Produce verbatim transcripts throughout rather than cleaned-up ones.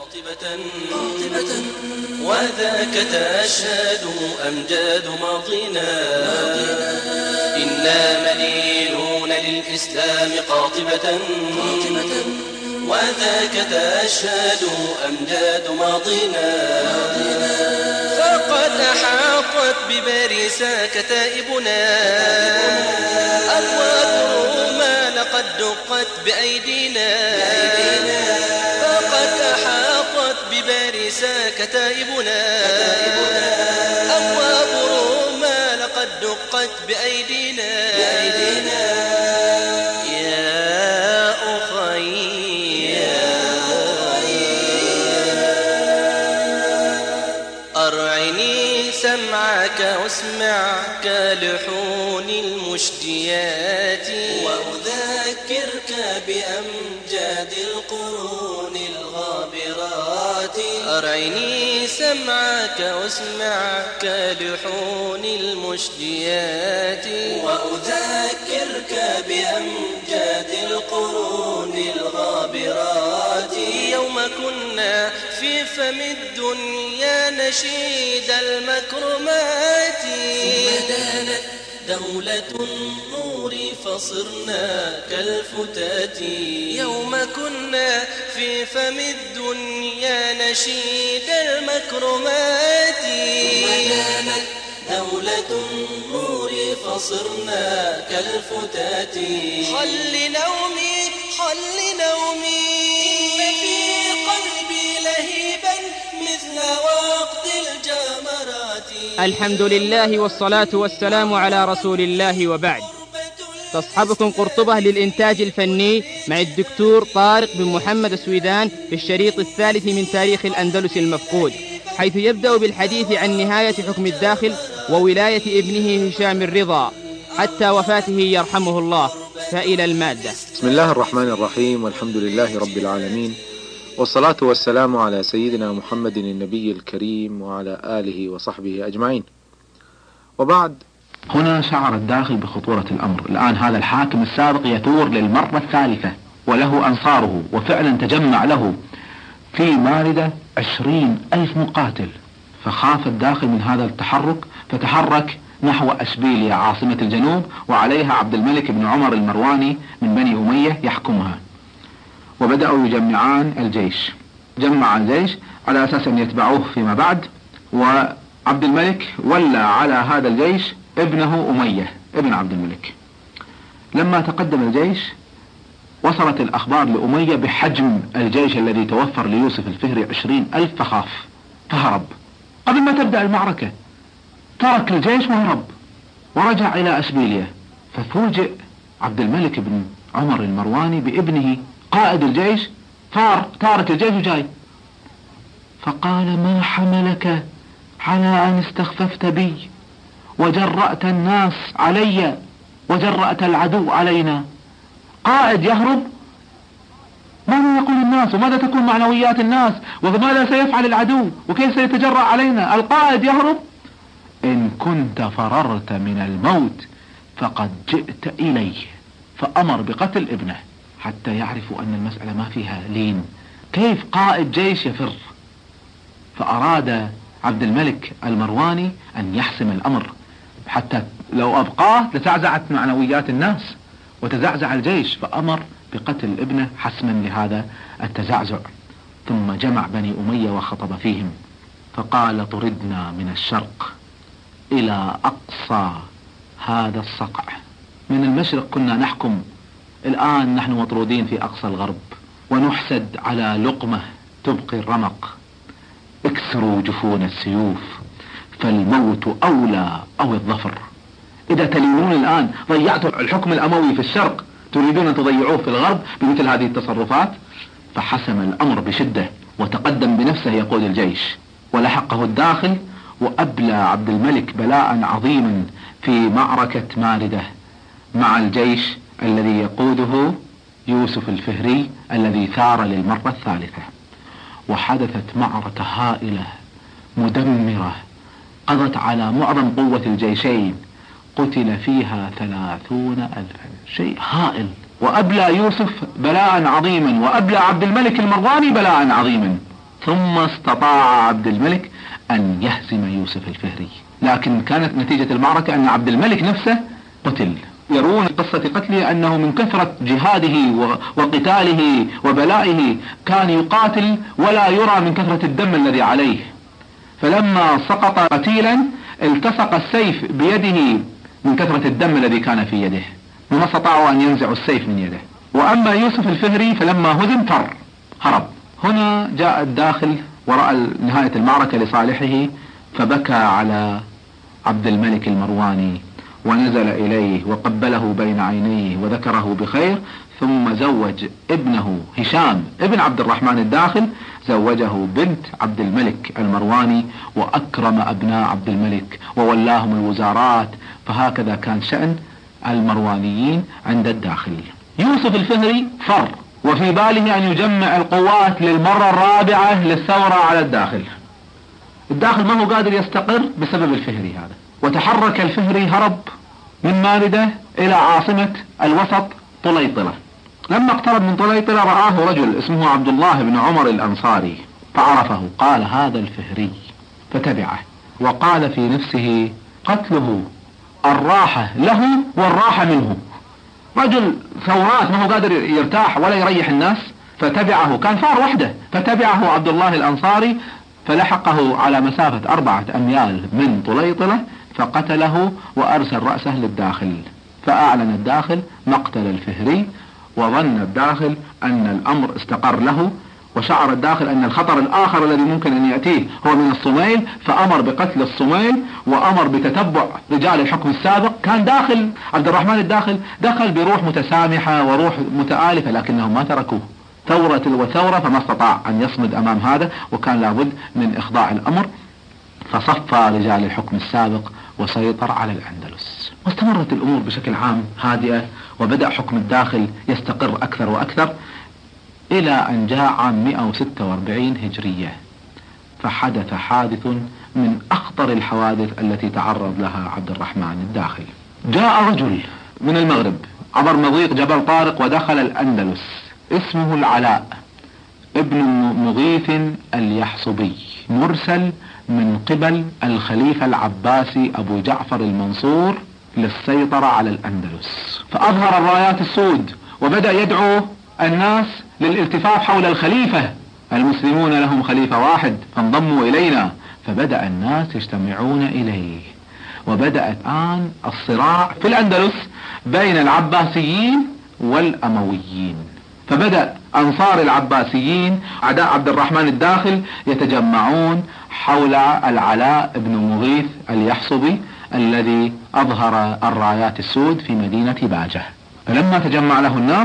قاطبة وذاك تشهد أمجاد ماضينا إنا مليلون للإسلام قاطبة وذاك تشهد أمجاد ماضينا فقد أحاطت بباريسا كتائبنا أبواب روما لقد دقت بأيدينا فقد أحاطت بباريسا كتائبنا أبواب روما لقد دقت بأيدينا يا أخي أرعني سمعك واسمع كالحون المشجيات وأذكرك بأمجاد القرون الغابرات أرعني سمعك واسمع كالحون المشجيات وأذكرك بأمجاد القرون الغابرات يوم كنا في فم الدنيا نشيد المكرمات ثم دانت دولة النور فصرنا كالفتات يوم كنا في فم الدنيا نشيد المكرمات ثم دانت دولة النور فصرنا كالفتات حل نومي حل نومي إن في قلبي لهيبا مثل وقت الجمرات. الحمد لله والصلاة والسلام على رسول الله وبعد. تصحبكم قرطبة للإنتاج الفني مع الدكتور طارق بن محمد السويدان في الشريط الثالث من تاريخ الأندلس المفقود، حيث يبدأ بالحديث عن نهاية حكم الداخل وولاية ابنه هشام الرضا حتى وفاته يرحمه الله. فإلى المادة. بسم الله الرحمن الرحيم، والحمد لله رب العالمين، والصلاة والسلام على سيدنا محمد النبي الكريم وعلى آله وصحبه أجمعين. وبعد، هنا شعر الداخل بخطورة الأمر. الآن هذا الحاكم السابق يثور للمرة الثالثة وله أنصاره، وفعلا تجمع له في ماردة عشرين ألف مقاتل، فخاف الداخل من هذا التحرك فتحرك نحو أشبيلية عاصمة الجنوب، وعليها عبد الملك بن عمر المرواني من بني أمية يحكمها. وبدأوا يجمعان الجيش، جمع الجيش على أساس أن يتبعوه فيما بعد، وعبد الملك ولى على هذا الجيش ابنه أمية ابن عبد الملك. لما تقدم الجيش وصلت الأخبار لأمية بحجم الجيش الذي توفر ليوسف الفهري عشرين ألف، فخاف فهرب. قبل ما تبدأ المعركة ترك الجيش وهرب ورجع إلى أشبيلية، ففوجئ عبد الملك بن عمر المرواني بابنه قائد الجيش فار تارك الجيش وجاي، فقال: ما حملك على أن استخففت بي وجرأت الناس علي وجرأت العدو علينا؟ قائد يهرب، ماذا يقول الناس وماذا تكون معنويات الناس وماذا سيفعل العدو وكيف سيتجرأ علينا؟ القائد يهرب. إن كنت فررت من الموت فقد جئت إليه. فأمر بقتل ابنه حتى يعرفوا أن المسألة ما فيها لين. كيف قائد جيش يفر؟ فأراد عبد الملك المرواني أن يحسم الأمر، حتى لو أبقاه لتعزعت معنويات الناس وتزعزع الجيش، فأمر بقتل ابنه حسما لهذا التزعزع. ثم جمع بني أمية وخطب فيهم فقال: طردنا من الشرق إلى أقصى هذا الصقع. من المشرق كنا نحكم، الآن نحن مطرودين في أقصى الغرب ونحسد على لقمة تبقي الرمق. اكسروا جفون السيوف فالموت أولى أو الظفر. إذا تلينون الآن ضيعتوا الحكم الأموي في الشرق، تريدون أن تضيعوه في الغرب بمثل هذه التصرفات؟ فحسم الأمر بشدة وتقدم بنفسه يقود الجيش، ولحقه الداخل وأبلى عبد الملك بلاء عظيما في معركة ماردة مع الجيش الذي يقوده يوسف الفهري الذي ثار للمرة الثالثة. وحدثت معركة هائلة مدمرة قضت على معظم قوة الجيشين، قتل فيها ثلاثون ألفا، شيء هائل. وأبلى يوسف بلاء عظيما وأبلى عبد الملك المرواني بلاء عظيما. ثم استطاع عبد الملك أن يهزم يوسف الفهري، لكن كانت نتيجة المعركة أن عبد الملك نفسه قتل. يرون قصة قتله أنه من كثرة جهاده وقتاله وبلائه كان يقاتل ولا يرى من كثرة الدم الذي عليه، فلما سقط قتيلا التصق السيف بيده من كثرة الدم الذي كان في يده، وما استطاعوا أن ينزعوا السيف من يده. وأما يوسف الفهري فلما هزم فر هرب. هنا جاء الداخل ورأى نهاية المعركة لصالحه، فبكى على عبد الملك المرواني ونزل إليه وقبله بين عينيه وذكره بخير، ثم زوج ابنه هشام ابن عبد الرحمن الداخل، زوجه بنت عبد الملك المرواني، وأكرم أبناء عبد الملك وولاهم الوزارات. فهكذا كان شأن المروانيين عند الداخل. يوسف الفهري فر وفي باله أن يجمع القوات للمرة الرابعة للثورة على الداخل. الداخل ما هو قادر يستقر بسبب الفهري هذا، وتحرك الفهري هرب من ماردة إلى عاصمة الوسط طليطلة. لما اقترب من طليطلة رآه رجل اسمه عبد الله بن عمر الأنصاري فعرفه، قال هذا الفهري، فتبعه وقال في نفسه قتله الراحة له والراحة منه. رجل ثورات ما هو قادر يرتاح ولا يريح الناس، فتبعه، كان فار وحده، فتبعه عبد الله الأنصاري فلحقه على مسافة أربعة أميال من طليطلة فقتله وأرسل رأسه للداخل. فأعلن الداخل مقتل الفهري، وظن الداخل أن الأمر استقر له، وشعر الداخل أن الخطر الآخر الذي ممكن أن يأتيه هو من الصوميل، فأمر بقتل الصوميل وأمر بتتبع رجال الحكم السابق. كان داخل عبد الرحمن الداخل دخل بروح متسامحة وروح متآلفة، لكنهم ما تركوه، ثورة وثورة، فما استطاع أن يصمد أمام هذا، وكان لابد من إخضاع الأمر، فصفى رجال الحكم السابق وسيطر على الأندلس. واستمرت الأمور بشكل عام هادئة، وبدأ حكم الداخل يستقر أكثر وأكثر، إلى أن جاء عام مئة وستة وأربعين هجرية، فحدث حادث من أخطر الحوادث التي تعرض لها عبد الرحمن الداخل. جاء رجل من المغرب عبر مضيق جبل طارق ودخل الأندلس، اسمه العلاء ابن مغيث اليحصبي، مرسل من قبل الخليفة العباسي أبو جعفر المنصور للسيطرة على الأندلس. فأظهر الرايات السود وبدأ يدعو الناس للالتفاف حول الخليفة، المسلمون لهم خليفة واحد فانضموا إلينا. فبدأ الناس يجتمعون إليه، وبدأت الآن الصراع في الأندلس بين العباسيين والأمويين. فبدأ أنصار العباسيين أعداء عبد الرحمن الداخل يتجمعون حول العلاء بن مغيث اليحصبي الذي أظهر الرايات السود في مدينة باجة. فلما تجمع له الناس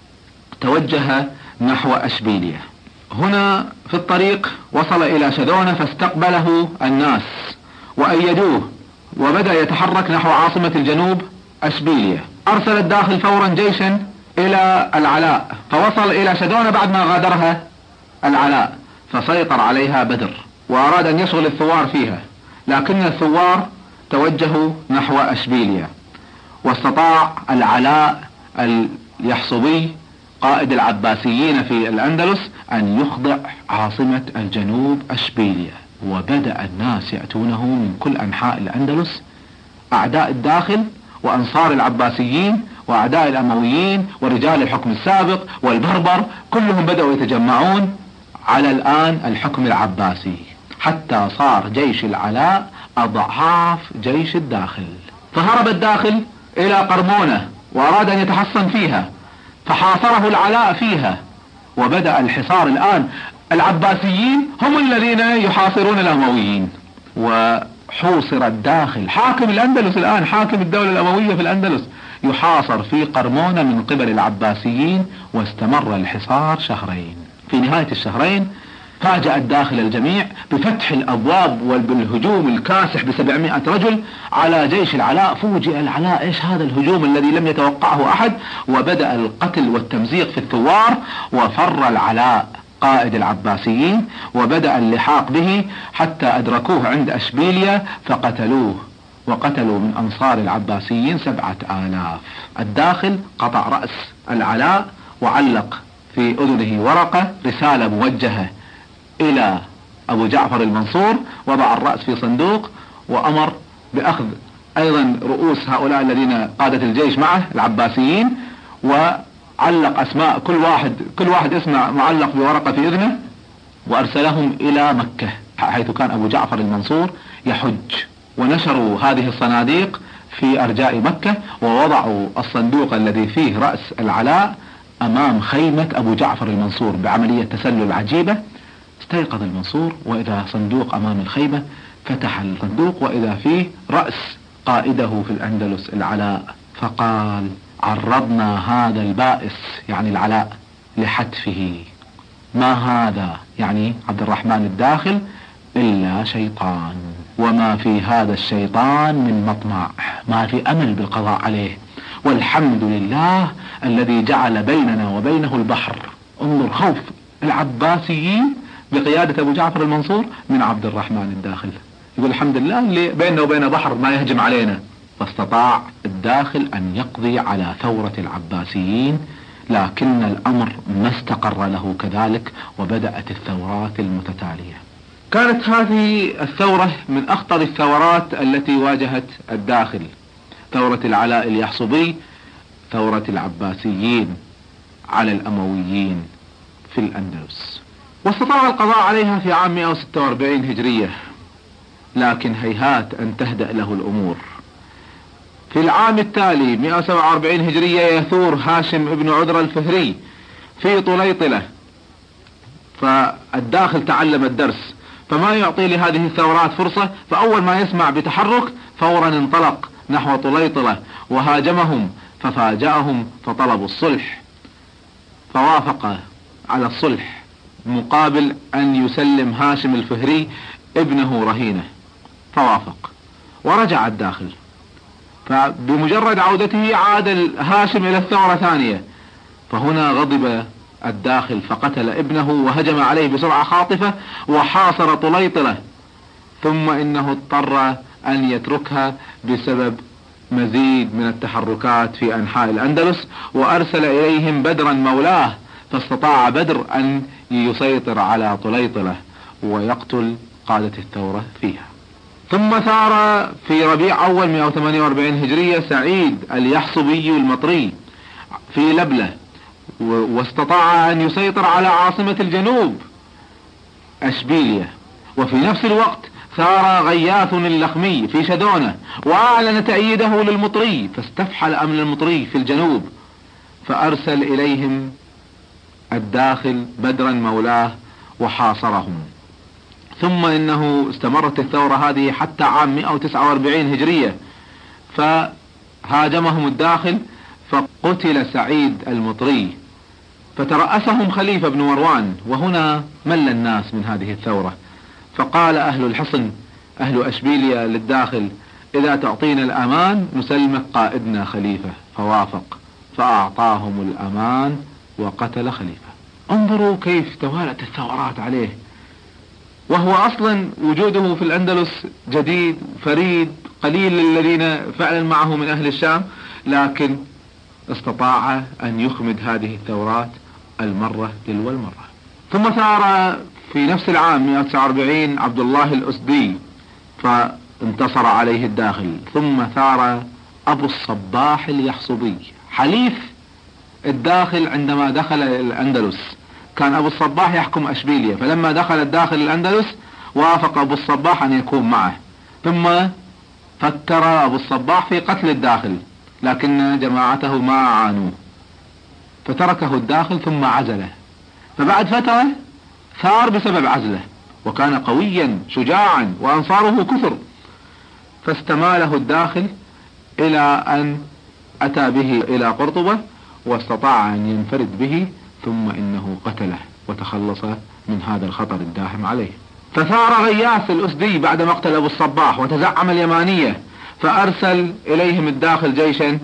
توجه نحو أشبيلية. هنا في الطريق وصل إلى شذونة فاستقبله الناس وأيدوه، وبدأ يتحرك نحو عاصمة الجنوب أشبيلية. أرسل الداخل فورا جيشا إلى العلاء، فوصل إلى شذونة بعد ما غادرها العلاء، فسيطر عليها بدر وأراد أن يشغل الثوار فيها، لكن الثوار توجهوا نحو أشبيلية. واستطاع العلاء اليحصبي قائد العباسيين في الأندلس أن يخضع عاصمة الجنوب أشبيلية، وبدأ الناس يأتونه من كل أنحاء الأندلس، أعداء الداخل وأنصار العباسيين وأعداء الأمويين ورجال الحكم السابق والبربر، كلهم بدأوا يتجمعون على الآن الحكم العباسي، حتى صار جيش العلاء أضعاف جيش الداخل. فهرب الداخل إلى قرمونة وأراد أن يتحصن فيها، فحاصره العلاء فيها، وبدأ الحصار الآن. العباسيين هم الذين يحاصرون الأمويين، وحوصر الداخل. حاكم الأندلس الآن، حاكم الدولة الأموية في الأندلس، يحاصر في قرمونة من قبل العباسيين، واستمر الحصار شهرين. في نهاية الشهرين فاجأ الداخل الجميع بفتح الأبواب وبالهجوم الكاسح بسبعمائة رجل على جيش العلاء. فوجئ العلاء إيش هذا الهجوم الذي لم يتوقعه أحد، وبدأ القتل والتمزيق في الثوار. وفر العلاء قائد العباسيين وبدأ اللحاق به حتى أدركوه عند أشبيلية فقتلوه، وقتلوا من أنصار العباسيين سبعة آلاف. الداخل قطع رأس العلاء وعلق في أذنه ورقة رسالة موجهة الى ابو جعفر المنصور، وضع الرأس في صندوق وامر باخذ ايضا رؤوس هؤلاء الذين قادة الجيش معه العباسيين، وعلق اسماء كل واحد كل واحد اسمه معلق بورقة في اذنه، وارسلهم الى مكة حيث كان ابو جعفر المنصور يحج. ونشروا هذه الصناديق في ارجاء مكة، ووضعوا الصندوق الذي فيه رأس العلاء امام خيمة ابو جعفر المنصور بعملية تسلل عجيبة. استيقظ المنصور واذا صندوق امام الخيمة، فتح الصندوق واذا فيه رأس قائده في الاندلس العلاء، فقال: عرضنا هذا البائس يعني العلاء لحتفه، ما هذا يعني عبد الرحمن الداخل الا شيطان، وما في هذا الشيطان من مطمع، ما في امل بالقضاء عليه، والحمد لله الذي جعل بيننا وبينه البحر. انظر خوف العباسيين بقيادة ابو جعفر المنصور من عبد الرحمن الداخل، يقول الحمد لله اللي بيننا وبين بحر ما يهجم علينا. فاستطاع الداخل ان يقضي على ثورة العباسيين، لكن الامر ما استقر له كذلك، وبدأت الثورات المتتالية. كانت هذه الثورة من اخطر الثورات التي واجهت الداخل، ثورة العلاء اليحصبي، ثورة العباسيين على الامويين في الاندلس. واستطاع القضاء عليها في عام مئة وستة واربعين هجرية، لكن هيهات ان تهدأ له الامور. في العام التالي مئة وسبعة واربعين هجرية يثور هاشم ابن عذرة الفهري في طليطلة، فالداخل تعلم الدرس، فما يعطي لهذه الثورات فرصة، فاول ما يسمع بتحرك فورا انطلق نحو طليطلة وهاجمهم، ففاجأهم فطلبوا الصلح، فوافق على الصلح مقابل ان يسلم هاشم الفهري ابنه رهينه، فوافق ورجع الداخل. فبمجرد عودته عاد هاشم الى الثورة ثانية، فهنا غضب الداخل فقتل ابنه وهجم عليه بسرعة خاطفة وحاصر طليطلة، ثم انه اضطر ان يتركها بسبب مزيد من التحركات في انحاء الاندلس، وارسل اليهم بدرا مولاه، فاستطاع بدر ان يسيطر على طليطلة ويقتل قادة الثورة فيها. ثم ثار في ربيع اول مئة وثمانية واربعين هجرية سعيد اليحصبي المطري في لبلة، واستطاع ان يسيطر على عاصمة الجنوب اشبيلية. وفي نفس الوقت ثار غياث اللخمي في شدونة واعلن تأييده للمطري، فاستفحل امن المطري في الجنوب، فارسل اليهم الداخل بدرا مولاه وحاصرهم. ثم انه استمرت الثورة هذه حتى عام مئة وتسعة واربعين هجرية، فهاجمهم الداخل فقتل سعيد المطري، فترأسهم خليفة بن مروان. وهنا مل الناس من هذه الثورة، فقال اهل الحصن اهل اشبيلية للداخل: اذا تعطينا الامان نسلمك قائدنا خليفة، فوافق، فاعطاهم الامان وقتل خليفة. انظروا كيف توالت الثورات عليه، وهو اصلا وجوده في الاندلس جديد فريد، قليل الذين فعلا معه من اهل الشام، لكن استطاع ان يخمد هذه الثورات المرة تلو المرة. ثم ثار في نفس العام مئة وتسعة واربعين عبد الله الأسدي فانتصر عليه الداخل. ثم ثار ابو الصباح اليحصبي حليف الداخل عندما دخل الاندلس، كان ابو الصباح يحكم اشبيلية، فلما دخل الداخل الاندلس وافق ابو الصباح ان يكون معه، ثم فكر ابو الصباح في قتل الداخل، لكن جماعته ما عانوا فتركه الداخل ثم عزله، فبعد فترة ثار بسبب عزله، وكان قويا شجاعا وانصاره كثر، فاستماله الداخل الى ان اتى به الى قرطبة واستطاع ان ينفرد به، ثم انه قتله وتخلص من هذا الخطر الداهم عليه. فثار غياث الأسدي بعد مقتل ابو الصباح وتزعم اليمانية، فارسل اليهم الداخل جيشا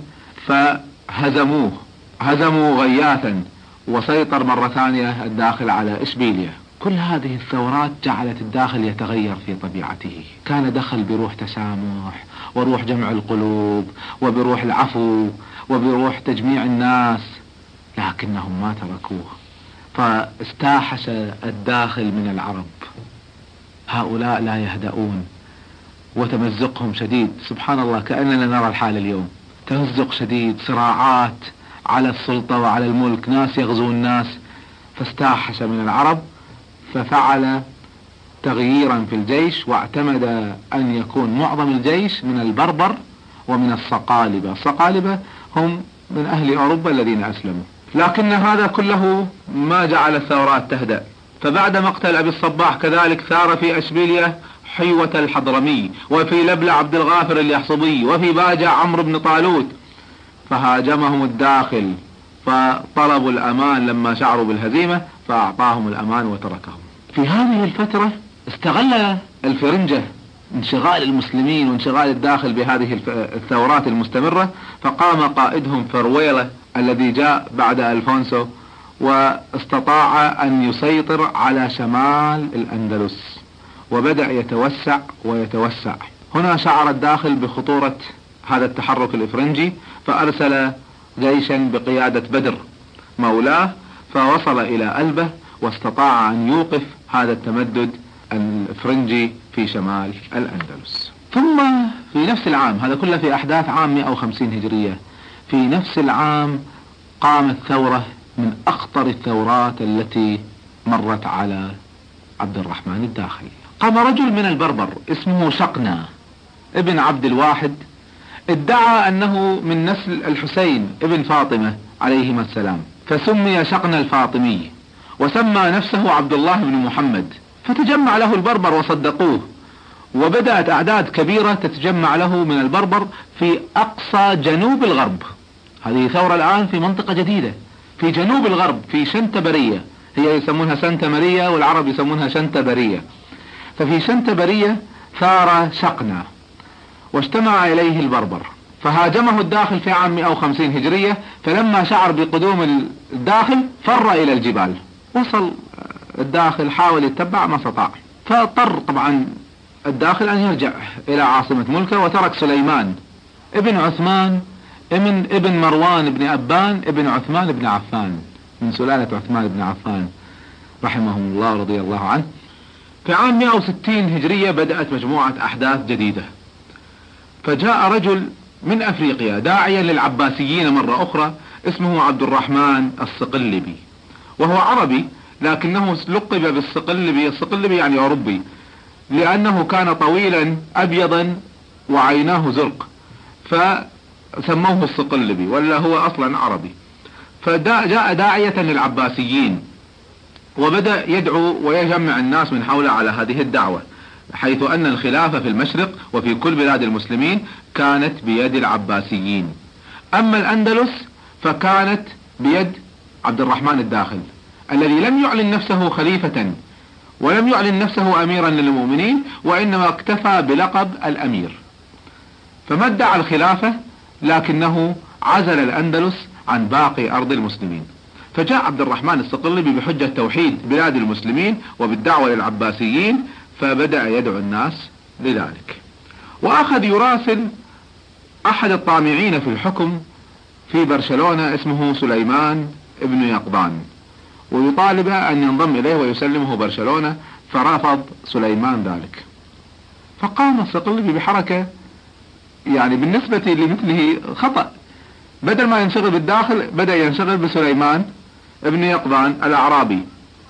فهزموه هزموا غياثا، وسيطر مرة ثانية الداخل على اشبيلية. كل هذه الثورات جعلت الداخل يتغير في طبيعته، كان دخل بروح تسامح وروح جمع القلوب وبروح العفو وبروح تجميع الناس، لكنهم ما تركوه، فاستاحش الداخل من العرب، هؤلاء لا يهدؤون وتمزقهم شديد. سبحان الله، كأننا نرى الحال اليوم، تمزق شديد، صراعات على السلطة وعلى الملك، ناس يغزون ناس. فاستاحش من العرب ففعل تغييرا في الجيش، واعتمد أن يكون معظم الجيش من البربر ومن الصقالبة. الصقالبة هم من أهل أوروبا الذين أسلموا. لكن هذا كله ما جعل الثورات تهدأ. فبعد مقتل أبي الصباح كذلك ثار في أشبيلية حيوة الحضرمي، وفي لبلع عبد الغافر اليحصبي، وفي باجع عمرو بن طالوت، فهاجمهم الداخل فطلبوا الأمان لما شعروا بالهزيمة، فأعطاهم الأمان وتركهم. في هذه الفترة استغل الفرنجة انشغال المسلمين وانشغال الداخل بهذه الثورات المستمرة، فقام قائدهم فرويلة الذي جاء بعد ألفونسو واستطاع أن يسيطر على شمال الأندلس، وبدأ يتوسع ويتوسع. هنا شعر الداخل بخطورة هذا التحرك الإفرنجي، فأرسل جيشا بقيادة بدر مولاه، فوصل إلى ألبة واستطاع أن يوقف هذا التمدد الإفرنجي في شمال الأندلس. ثم في نفس العام، هذا كله في أحداث عام مئة وخمسين هجرية، في نفس العام قامت ثورة من أخطر الثورات التي مرت على عبد الرحمن الداخل. قام رجل من البربر اسمه شقنا ابن عبد الواحد، ادعى أنه من نسل الحسين ابن فاطمة عليهما السلام، فسمي شقنا الفاطمي، وسمى نفسه عبد الله بن محمد. فتجمع له البربر وصدقوه، وبدأت أعداد كبيرة تتجمع له من البربر في أقصى جنوب الغرب. هذه ثورة الآن في منطقة جديدة في جنوب الغرب، في شنتبرية، هي يسمونها سنتمرية والعرب يسمونها شنتبرية. ففي شنتبرية ثار شقنا واجتمع إليه البربر، فهاجمه الداخل في عام مئة وخمسين هجرية. فلما شعر بقدوم الداخل فر إلى الجبال. وصل الداخل حاول يتبع ما استطاع، فاضطر طبعا الداخل أن يرجع إلى عاصمة ملكه، وترك سليمان ابن عثمان ابن ابن مروان ابن أبان ابن عثمان ابن عفان، من سلالة عثمان ابن عفان رحمهم الله رضي الله عنه. في عام مئة وستين هجرية بدأت مجموعة أحداث جديدة، فجاء رجل من أفريقيا داعيا للعباسيين مرة أخرى اسمه عبد الرحمن الصقلبي، وهو عربي لكنه لقب بالصقلبي. الصقلبي يعني أوروبي، لأنه كان طويلا أبيضا وعيناه زرق، فسموه الصقلبي، ولا هو أصلا عربي. فجاء داعية للعباسيين، وبدأ يدعو ويجمع الناس من حوله على هذه الدعوة، حيث أن الخلافة في المشرق وفي كل بلاد المسلمين كانت بيد العباسيين، أما الأندلس فكانت بيد عبد الرحمن الداخل، الذي لم يعلن نفسه خليفة ولم يعلن نفسه أميرا للمؤمنين، وإنما اكتفى بلقب الأمير، فما ادعى الخلافة، لكنه عزل الأندلس عن باقي أرض المسلمين. فجاء عبد الرحمن الصقلبي بحجة توحيد بلاد المسلمين وبالدعوة للعباسيين، فبدأ يدعو الناس لذلك، وأخذ يراسل أحد الطامعين في الحكم في برشلونة اسمه سليمان ابن يقظان، ويطالب أن ينضم إليه ويسلمه برشلونة، فرفض سليمان ذلك. فقام الصقلبي بحركة يعني بالنسبة لمثله خطأ، بدل ما ينشغل بالداخل بدأ ينشغل بسليمان ابن يقظان الأعرابي.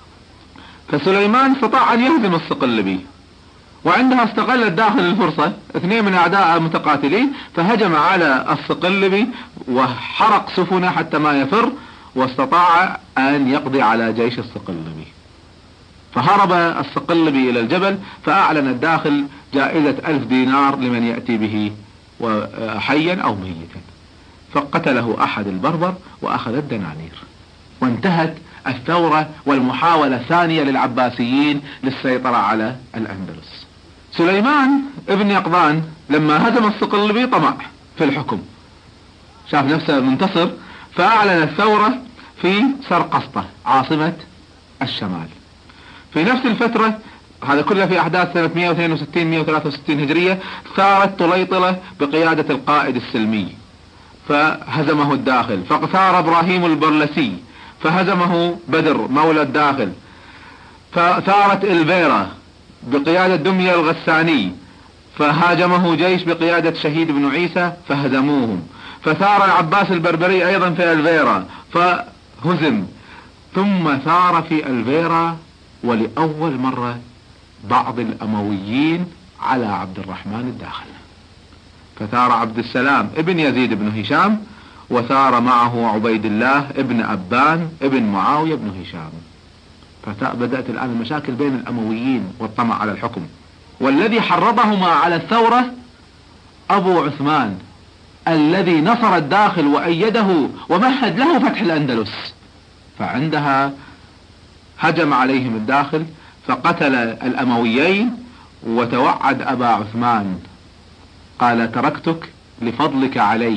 فسليمان استطاع أن يهزم الصقلبي، وعندها استغل الداخل الفرصة، اثنين من أعداء متقاتلين، فهجم على الصقلبي وحرق سفنه حتى ما يفر، واستطاع أن يقضي على جيش الصقلبي. فهرب الصقلبي إلى الجبل، فأعلن الداخل جائزة ألف دينار لمن يأتي به حيا أو ميتا، فقتله أحد البربر وأخذ الدنانير، وانتهت الثورة والمحاولة الثانية للعباسيين للسيطرة على الأندلس. سليمان ابن يقظان لما هزم الصقلبي طمع في الحكم، شاف نفسه منتصر، فأعلن الثورة في سرقسطة عاصمة الشمال. في نفس الفترة، هذا كله في أحداث سنة مئة واثنين وستين مئة وثلاثة وستين هجرية، ثارت طليطلة بقيادة القائد السلمي، فهزمه الداخل. فثار إبراهيم البرلسي، فهزمه بدر مولى الداخل. فثارت الفيرا بقيادة دمية الغساني فهاجمه جيش بقيادة شهيد بن عيسى فهزموهم. فثار العباس البربري ايضا في الفيرا فهزم. ثم ثار في الفيرا ولأول مرة بعض الأمويين على عبد الرحمن الداخل، فثار عبد السلام ابن يزيد بن هشام وثار معه عبيد الله ابن أبان ابن معاوية بن هشام. فبدأت الآن المشاكل بين الأمويين والطمع على الحكم. والذي حرضهما على الثورة أبو عثمان الذي نصر الداخل وأيده ومهد له فتح الأندلس. فعندها هجم عليهم الداخل فقتل الأمويين وتوعد أبا عثمان، قال تركتك لفضلك علي.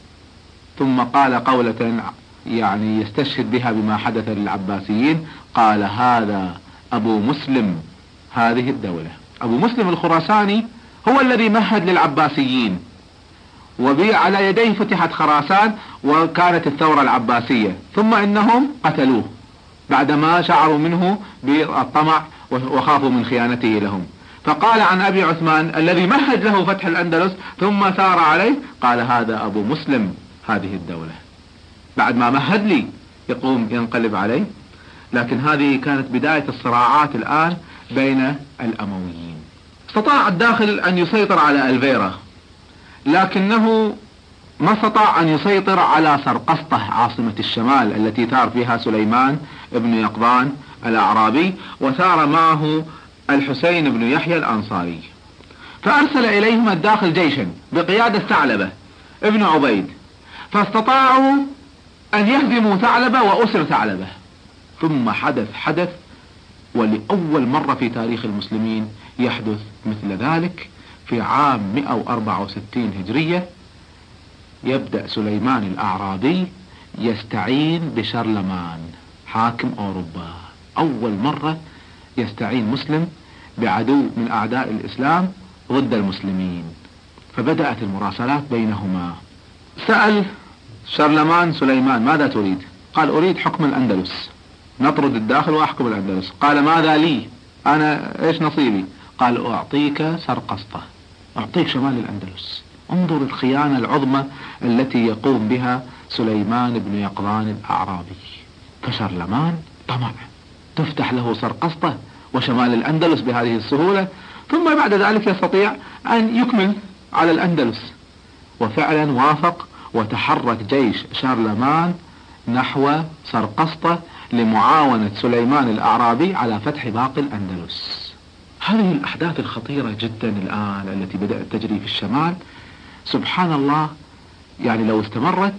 ثم قال قولة يعني يستشهد بها بما حدث للعباسيين، قال هذا أبو مسلم هذه الدولة. أبو مسلم الخراساني هو الذي مهد للعباسيين، وبي على يديه فتحت خراسان وكانت الثورة العباسية، ثم إنهم قتلوه بعدما شعروا منه بالطمع وخافوا من خيانته لهم. فقال عن أبي عثمان الذي مهد له فتح الأندلس ثم ثار عليه، قال هذا أبو مسلم هذه الدولة. بعد ما مهد لي يقوم ينقلب عليه. لكن هذه كانت بداية الصراعات الآن بين الأمويين. استطاع الداخل أن يسيطر على الفيرا، لكنه ما استطاع أن يسيطر على سرقسطة عاصمة الشمال التي ثار فيها سليمان بن يقظان الأعرابي، وثار معه الحسين بن يحيى الأنصاري. فأرسل إليهم الداخل جيشا بقيادة ثعلبة ابن عبيد، فاستطاعوا أن يهزموا ثعلبة وأسر ثعلبة. ثم حدث حدث ولأول مرة في تاريخ المسلمين يحدث مثل ذلك. في عام مئة وأربعة وستين هجرية يبدأ سليمان الأعرابي يستعين بشارلمان حاكم أوروبا. أول مرة يستعين مسلم بعدو من أعداء الإسلام ضد المسلمين. فبدأت المراسلات بينهما. سأل شارلمان سليمان ماذا تريد؟ قال أريد حكم الأندلس، نطرد الداخل وأحكم الأندلس. قال ماذا لي؟ أنا إيش نصيبي؟ قال أعطيك سرقسطة، أعطيك شمال الأندلس. انظر الخيانة العظمى التي يقوم بها سليمان بن يقظان الأعرابي. فشارلمان طمع تفتح له سرقسطة وشمال الأندلس بهذه السهولة، ثم بعد ذلك يستطيع أن يكمل على الأندلس. وفعلا وافق وتحرك جيش شارلمان نحو سرقسطة لمعاونة سليمان الأعرابي على فتح باقي الأندلس. هذه الأحداث الخطيرة جدا الآن التي بدأت تجري في الشمال سبحان الله، يعني لو استمرت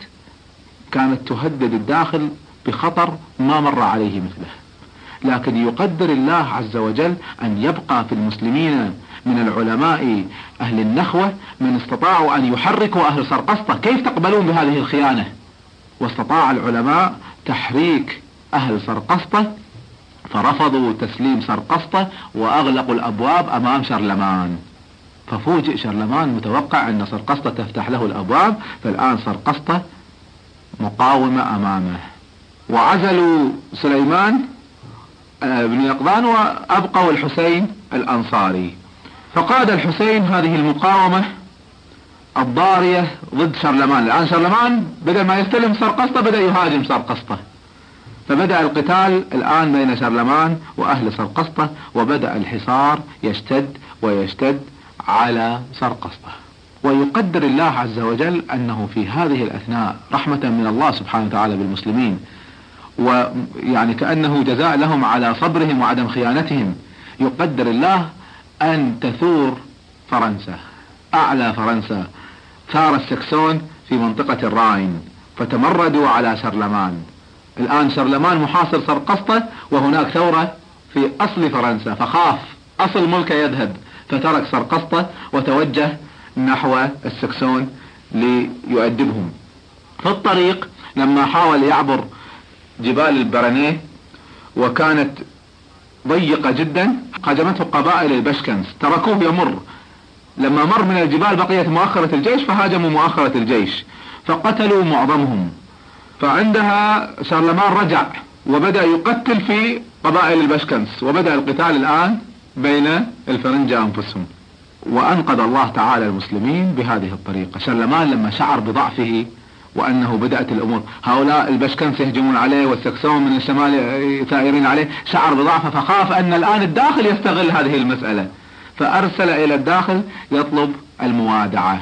كانت تهدد الداخل بخطر ما مر عليه مثله. لكن يقدر الله عز وجل أن يبقى في المسلمين من العلماء أهل النخوة من استطاعوا أن يحركوا أهل سرقسطة. كيف تقبلون بهذه الخيانة؟ واستطاع العلماء تحريك أهل سرقسطة، فرفضوا تسليم سرقسطة وأغلقوا الأبواب أمام شارلمان. ففوجئ شارلمان متوقع أن سرقسطة تفتح له الأبواب، فالآن سرقسطة مقاومة أمامه. وعزلوا سليمان بن يقظان وأبقوا الحسين الأنصاري. فقاد الحسين هذه المقاومة الضارية ضد شارلمان. الآن شارلمان بدل ما يستلم سرقسطة بدأ يهاجم سرقسطة، فبدأ القتال الآن بين شارلمان وأهل سرقسطة، وبدأ الحصار يشتد ويشتد على سرقسطة. ويقدر الله عز وجل أنه في هذه الأثناء رحمة من الله سبحانه وتعالى بالمسلمين، ويعني كأنه جزاء لهم على صبرهم وعدم خيانتهم، يقدر الله أن تثور فرنسا، أعلى فرنسا. ثار السكسون في منطقة الراين فتمردوا على شارلمان. الآن شارلمان محاصر سرقسطة وهناك ثورة في أصل فرنسا، فخاف أصل ملكه يذهب، فترك سرقسطة وتوجه نحو السكسون ليؤدبهم. في الطريق لما حاول يعبر جبال البرنيه وكانت ضيقة جدا هاجمته قبائل البشكنس، تركوه يمر. لما مر من الجبال بقيت مؤخرة الجيش فهاجموا مؤخرة الجيش فقتلوا معظمهم، فعندها شارلمان رجع وبدأ يقتل في قبائل البشكنس، وبدأ القتال الآن بين الفرنجة أنفسهم، وأنقذ الله تعالى المسلمين بهذه الطريقة. شارلمان لما شعر بضعفه وأنه بدأت الأمور، هؤلاء البشكنس يهجمون عليه والسكسون من الشمال ثائرين عليه، شعر بضعفه فخاف أن الآن الداخل يستغل هذه المسألة، فأرسل إلى الداخل يطلب الموادعة،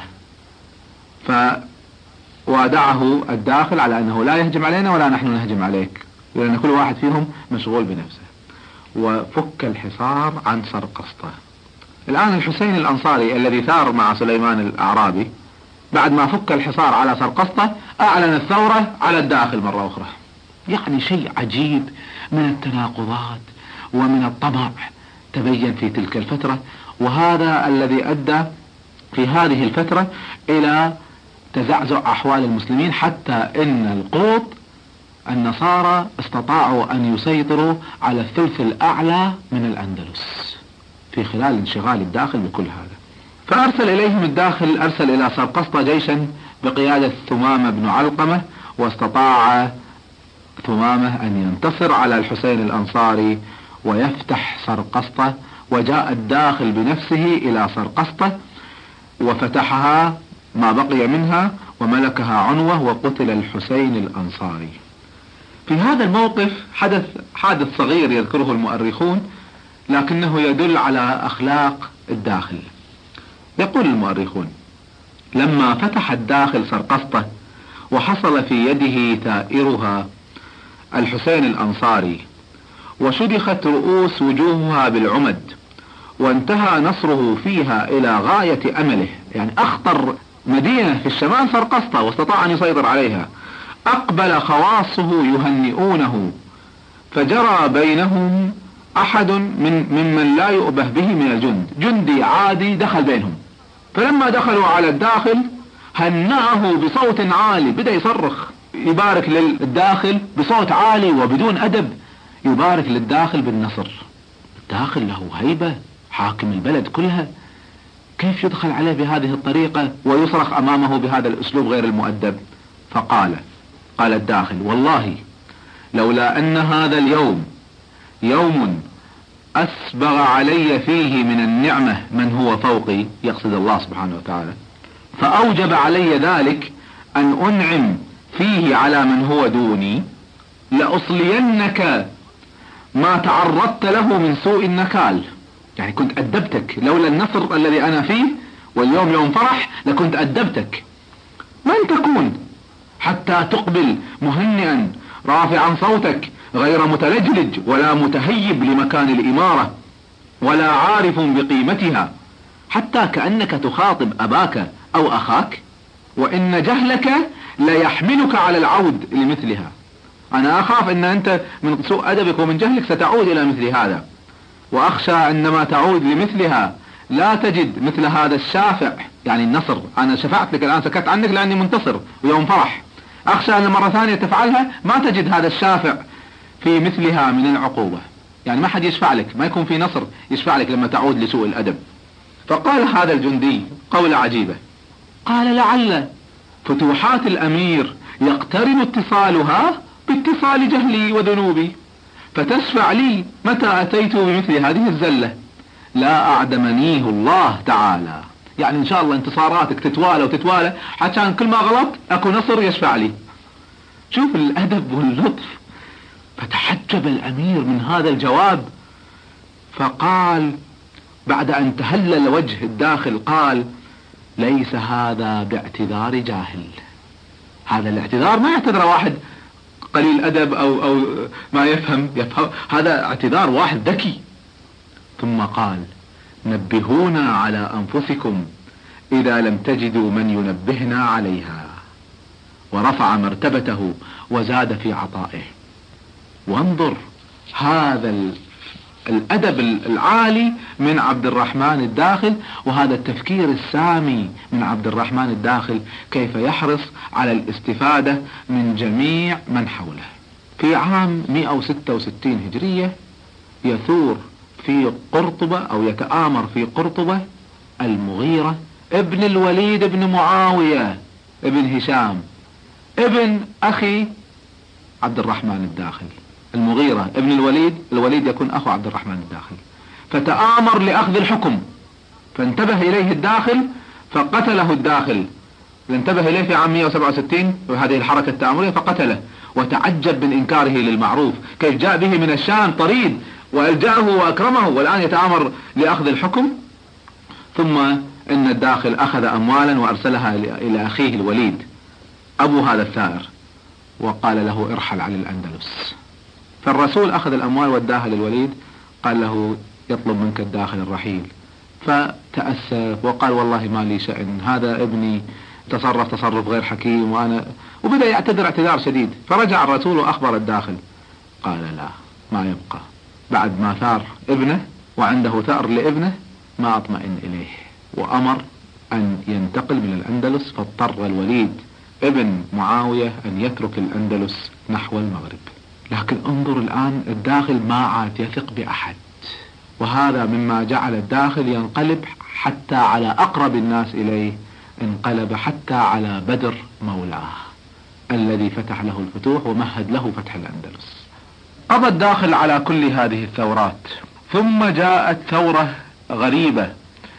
فوادعه الداخل على أنه لا يهجم علينا ولا نحن نهجم عليك، لأن كل واحد فيهم مشغول بنفسه، وفك الحصار عن سرقسطة. الآن الحسين الأنصاري الذي ثار مع سليمان الأعرابي بعد ما فك الحصار على سرقسطة أعلن الثورة على الداخل مرة أخرى. يعني شيء عجيب من التناقضات ومن الطمع تبين في تلك الفترة، وهذا الذي أدى في هذه الفترة إلى تزعزع أحوال المسلمين، حتى إن القوط النصارى استطاعوا أن يسيطروا على الثلث الأعلى من الأندلس في خلال انشغال الداخل بكل هذا. فأرسل إليهم الداخل، أرسل إلى سرقسطة جيشا بقيادة ثمامة بن علقمة، واستطاع ثمامة أن ينتصر على الحسين الأنصاري ويفتح سرقسطة، وجاء الداخل بنفسه إلى سرقسطة وفتحها ما بقي منها وملكها عنوة، وقتل الحسين الأنصاري. في هذا الموقف حدث حادث صغير يذكره المؤرخون، لكنه يدل على أخلاق الداخل. يقول المؤرخون: لما فتح الداخل سرقسطة وحصل في يده ثائرها الحسين الأنصاري، وشدخت رؤوس وجوهها بالعمد، وانتهى نصره فيها إلى غاية أمله، يعني أخطر مدينة في الشمال سرقسطة واستطاع أن يسيطر عليها، أقبل خواصه يهنئونه، فجرى بينهم أحد من ممن لا يؤبه به من الجند، جندي عادي دخل بينهم، فلما دخلوا على الداخل هنأه بصوت عالي، بدأ يصرخ يبارك للداخل بصوت عالي وبدون أدب، يبارك للداخل بالنصر. الداخل له هيبة، حاكم البلد كلها، كيف يدخل عليه بهذه الطريقة ويصرخ أمامه بهذا الأسلوب غير المؤدب؟ فقال قال الداخل: والله لولا أن هذا اليوم يوم أسبغ علي فيه من النعمة من هو فوقي، يقصد الله سبحانه وتعالى، فأوجب علي ذلك أن أنعم فيه على من هو دوني، لأصلينك ما تعرضت له من سوء النكال. يعني كنت أدبتك، لولا النصر الذي أنا فيه واليوم يوم فرح لكنت أدبتك. من تكون حتى تقبل مهنئا رافعا صوتك غير متلجلج ولا متهيب لمكان الإمارة ولا عارف بقيمتها، حتى كأنك تخاطب أباك أو أخاك، وإن جهلك ليحملك على العود لمثلها. أنا أخاف أن أنت من سوء أدبك ومن جهلك ستعود إلى مثل هذا، وأخشى أنما تعود لمثلها لا تجد مثل هذا الشافع، يعني النصر. أنا شفعت لك الآن، سكت عنك لأني منتصر ويوم فرح، أخشى أن مرة ثانية تفعلها ما تجد هذا الشافع في مثلها من العقوبة، يعني ما حد يشفع لك، ما يكون في نصر يشفع لك لما تعود لسوء الأدب. فقال هذا الجندي قولة عجيبة، قال: لعل فتوحات الأمير يقترن اتصالها باتصال جهلي وذنوبي، فتشفع لي متى أتيت بمثل هذه الزلة، لا أعدمنيه الله تعالى. يعني إن شاء الله انتصاراتك تتوالى وتتوالى عشان كل ما غلط أكو نصر يشفع لي. شوف الأدب واللطف. فتحجب الأمير من هذا الجواب، فقال بعد أن تهلل وجه الداخل، قال: ليس هذا باعتذار جاهل. هذا الاعتذار ما يعتذر واحد قليل أدب أو, أو ما يفهم, يفهم هذا اعتذار واحد ذكي. ثم قال: نبهونا على أنفسكم إذا لم تجدوا من ينبهنا عليها، ورفع مرتبته وزاد في عطائه. وانظر هذا الأدب العالي من عبد الرحمن الداخل، وهذا التفكير السامي من عبد الرحمن الداخل، كيف يحرص على الاستفادة من جميع من حوله. في عام مئة وستة وستين هجرية يثور في قرطبة أو يتآمر في قرطبة المغيرة ابن الوليد بن معاوية ابن هشام ابن أخي عبد الرحمن الداخل. المغيرة ابن الوليد، الوليد يكون أخو عبد الرحمن الداخل، فتآمر لأخذ الحكم، فانتبه إليه الداخل فقتله الداخل. انتبه إليه في عام مئة وسبعة وستين وهذه الحركة التآمرية فقتله، وتعجب من إنكاره للمعروف، كيف جاء به من الشام طريد وألجأه وأكرمه والآن يتآمر لأخذ الحكم. ثم إن الداخل أخذ أموالا وأرسلها إلى أخيه الوليد أبو هذا الثائر، وقال له ارحل عن الأندلس. فالرسول أخذ الأموال واداها للوليد، قال له يطلب منك الداخل الرحيل، فتأسف وقال والله ما لي شأن، هذا ابني تصرف تصرف غير حكيم وأنا، وبدأ يعتذر اعتذار شديد. فرجع الرسول وأخبر الداخل، قال لا ما يبقى، بعد ما ثار ابنه وعنده ثأر لابنه ما أطمئن إليه، وأمر أن ينتقل من الأندلس. فاضطر الوليد ابن معاوية أن يترك الأندلس نحو المغرب. لكن انظر الآن، الداخل ما عاد يثق بأحد، وهذا مما جعل الداخل ينقلب حتى على أقرب الناس إليه، انقلب حتى على بدر مولاه الذي فتح له الفتوح ومهد له فتح الأندلس. قضى الداخل على كل هذه الثورات، ثم جاءت ثورة غريبة.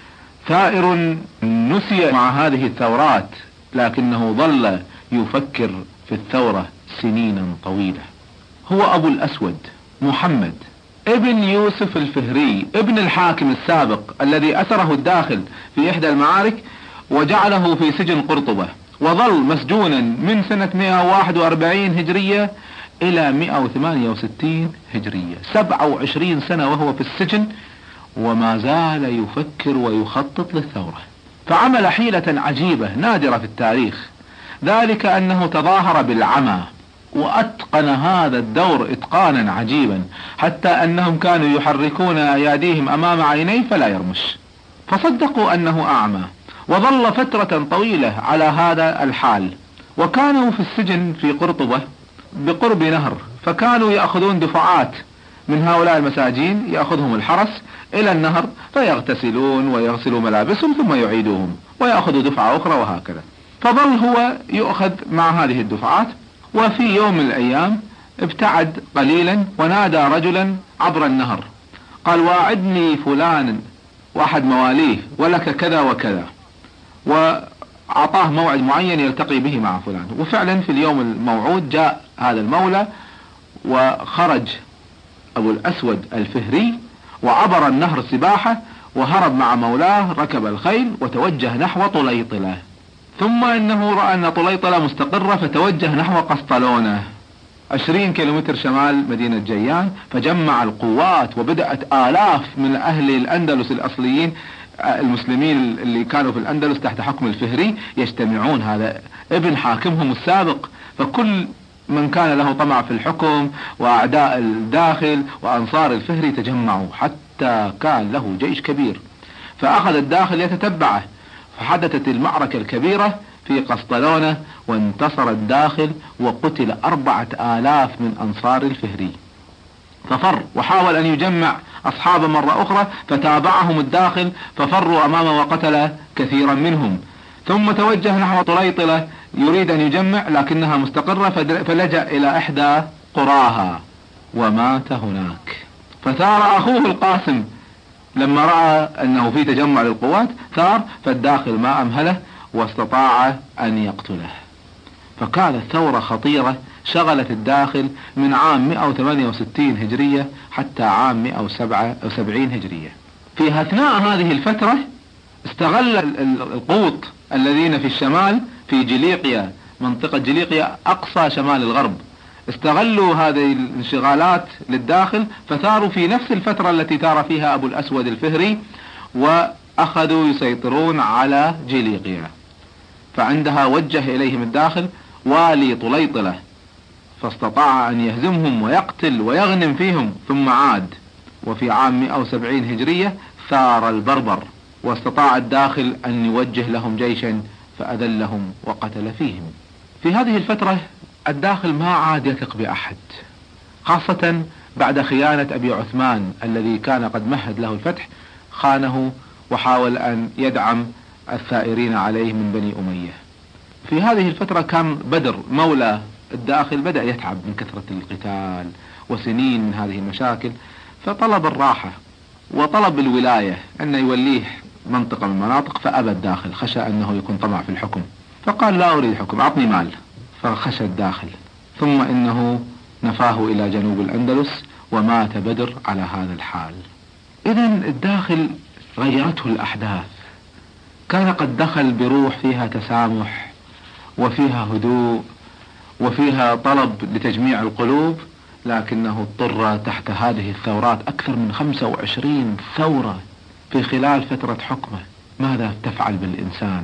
ثائر نسي مع هذه الثورات، لكنه ظل يفكر في الثورة سنينا طويلة. هو أبو الأسود محمد ابن يوسف الفهري ابن الحاكم السابق الذي أسره الداخل في إحدى المعارك وجعله في سجن قرطبة، وظل مسجونا من سنة مئة وواحد وأربعين هجرية إلى مئة وثمانية وستين هجرية، سبعة وعشرين سنة وهو في السجن، وما زال يفكر ويخطط للثورة. فعمل حيلة عجيبة نادرة في التاريخ، ذلك أنه تظاهر بالعمى، وأتقن هذا الدور إتقانا عجيبا، حتى أنهم كانوا يحركون أياديهم أمام عينيه فلا يرمش، فصدقوا أنه أعمى، وظل فترة طويلة على هذا الحال. وكانوا في السجن في قرطبة بقرب نهر، فكانوا يأخذون دفعات من هؤلاء المساجين، يأخذهم الحرس إلى النهر فيغتسلون ويغسلوا ملابسهم ثم يعيدوهم ويأخذوا دفعة أخرى وهكذا. فظل هو يؤخذ مع هذه الدفعات. وفي يوم من الأيام ابتعد قليلا ونادى رجلا عبر النهر، قال واعدني فلان واحد مواليه ولك كذا وكذا، وأعطاه موعد معين يلتقي به مع فلان. وفعلا في اليوم الموعود جاء هذا المولى، وخرج أبو الأسود الفهري وعبر النهر سباحة وهرب مع مولاه، ركب الخيل وتوجه نحو طليطلة. ثم إنه رأى أن طليطلة مستقرة فتوجه نحو قسطلونة، عشرين كيلومتر شمال مدينة جيان. فجمع القوات وبدأت آلاف من أهل الأندلس الأصليين المسلمين اللي كانوا في الأندلس تحت حكم الفهري يجتمعون، هذا ابن حاكمهم السابق. فكل من كان له طمع في الحكم وأعداء الداخل وأنصار الفهري تجمعوا، حتى كان له جيش كبير. فأخذ الداخل يتتبعه، فحدثت المعركة الكبيرة في قسطلونة، وانتصر الداخل وقتل أربعة آلاف من أنصار الفهري. ففر وحاول أن يجمع أصحابه مرة أخرى، فتابعهم الداخل ففروا أمامه وقتل كثيرا منهم. ثم توجه نحو طليطلة يريد أن يجمع لكنها مستقرة، فلجأ إلى إحدى قراها ومات هناك. فثار أخوه القاسم لما رأى أنه في تجمع للقوات، ثار، فالداخل ما أمهله واستطاع أن يقتله. فكانت ثورة خطيرة شغلت الداخل من عام مئة وثمانية وستين هجرية حتى عام مئة وسبعة وسبعين هجرية. في أثناء هذه الفترة استغل القوط الذين في الشمال في جليقيا، منطقة جليقيا أقصى شمال الغرب، استغلوا هذه الانشغالات للداخل، فثاروا في نفس الفترة التي ثار فيها أبو الأسود الفهري، وأخذوا يسيطرون على جليقيا. فعندها وجه إليهم الداخل والي طليطلة، فاستطاع أن يهزمهم ويقتل ويغنم فيهم، ثم عاد. وفي عام مئة وسبعين هجرية ثار البربر، واستطاع الداخل أن يوجه لهم جيشا فأذلهم وقتل فيهم. في هذه الفترة الداخل ما عاد يثق بأحد، خاصة بعد خيانة أبي عثمان الذي كان قد مهد له الفتح، خانه وحاول أن يدعم الثائرين عليه من بني أمية. في هذه الفترة كان بدر مولى الداخل بدأ يتعب من كثرة القتال وسنين من هذه المشاكل، فطلب الراحة وطلب الولاية أن يوليه منطقة من المناطق، فأبى الداخل، خشى أنه يكون طمع في الحكم، فقال لا أريد حكم، أعطني مال، فخشى الداخل. ثم إنه نفاه إلى جنوب الأندلس ومات بدر على هذا الحال. إذن الداخل غيرته الأحداث، كان قد دخل بروح فيها تسامح وفيها هدوء وفيها طلب لتجميع القلوب، لكنه اضطر تحت هذه الثورات، أكثر من خمسة وعشرين ثورة في خلال فترة حكمه. ماذا تفعل بالإنسان؟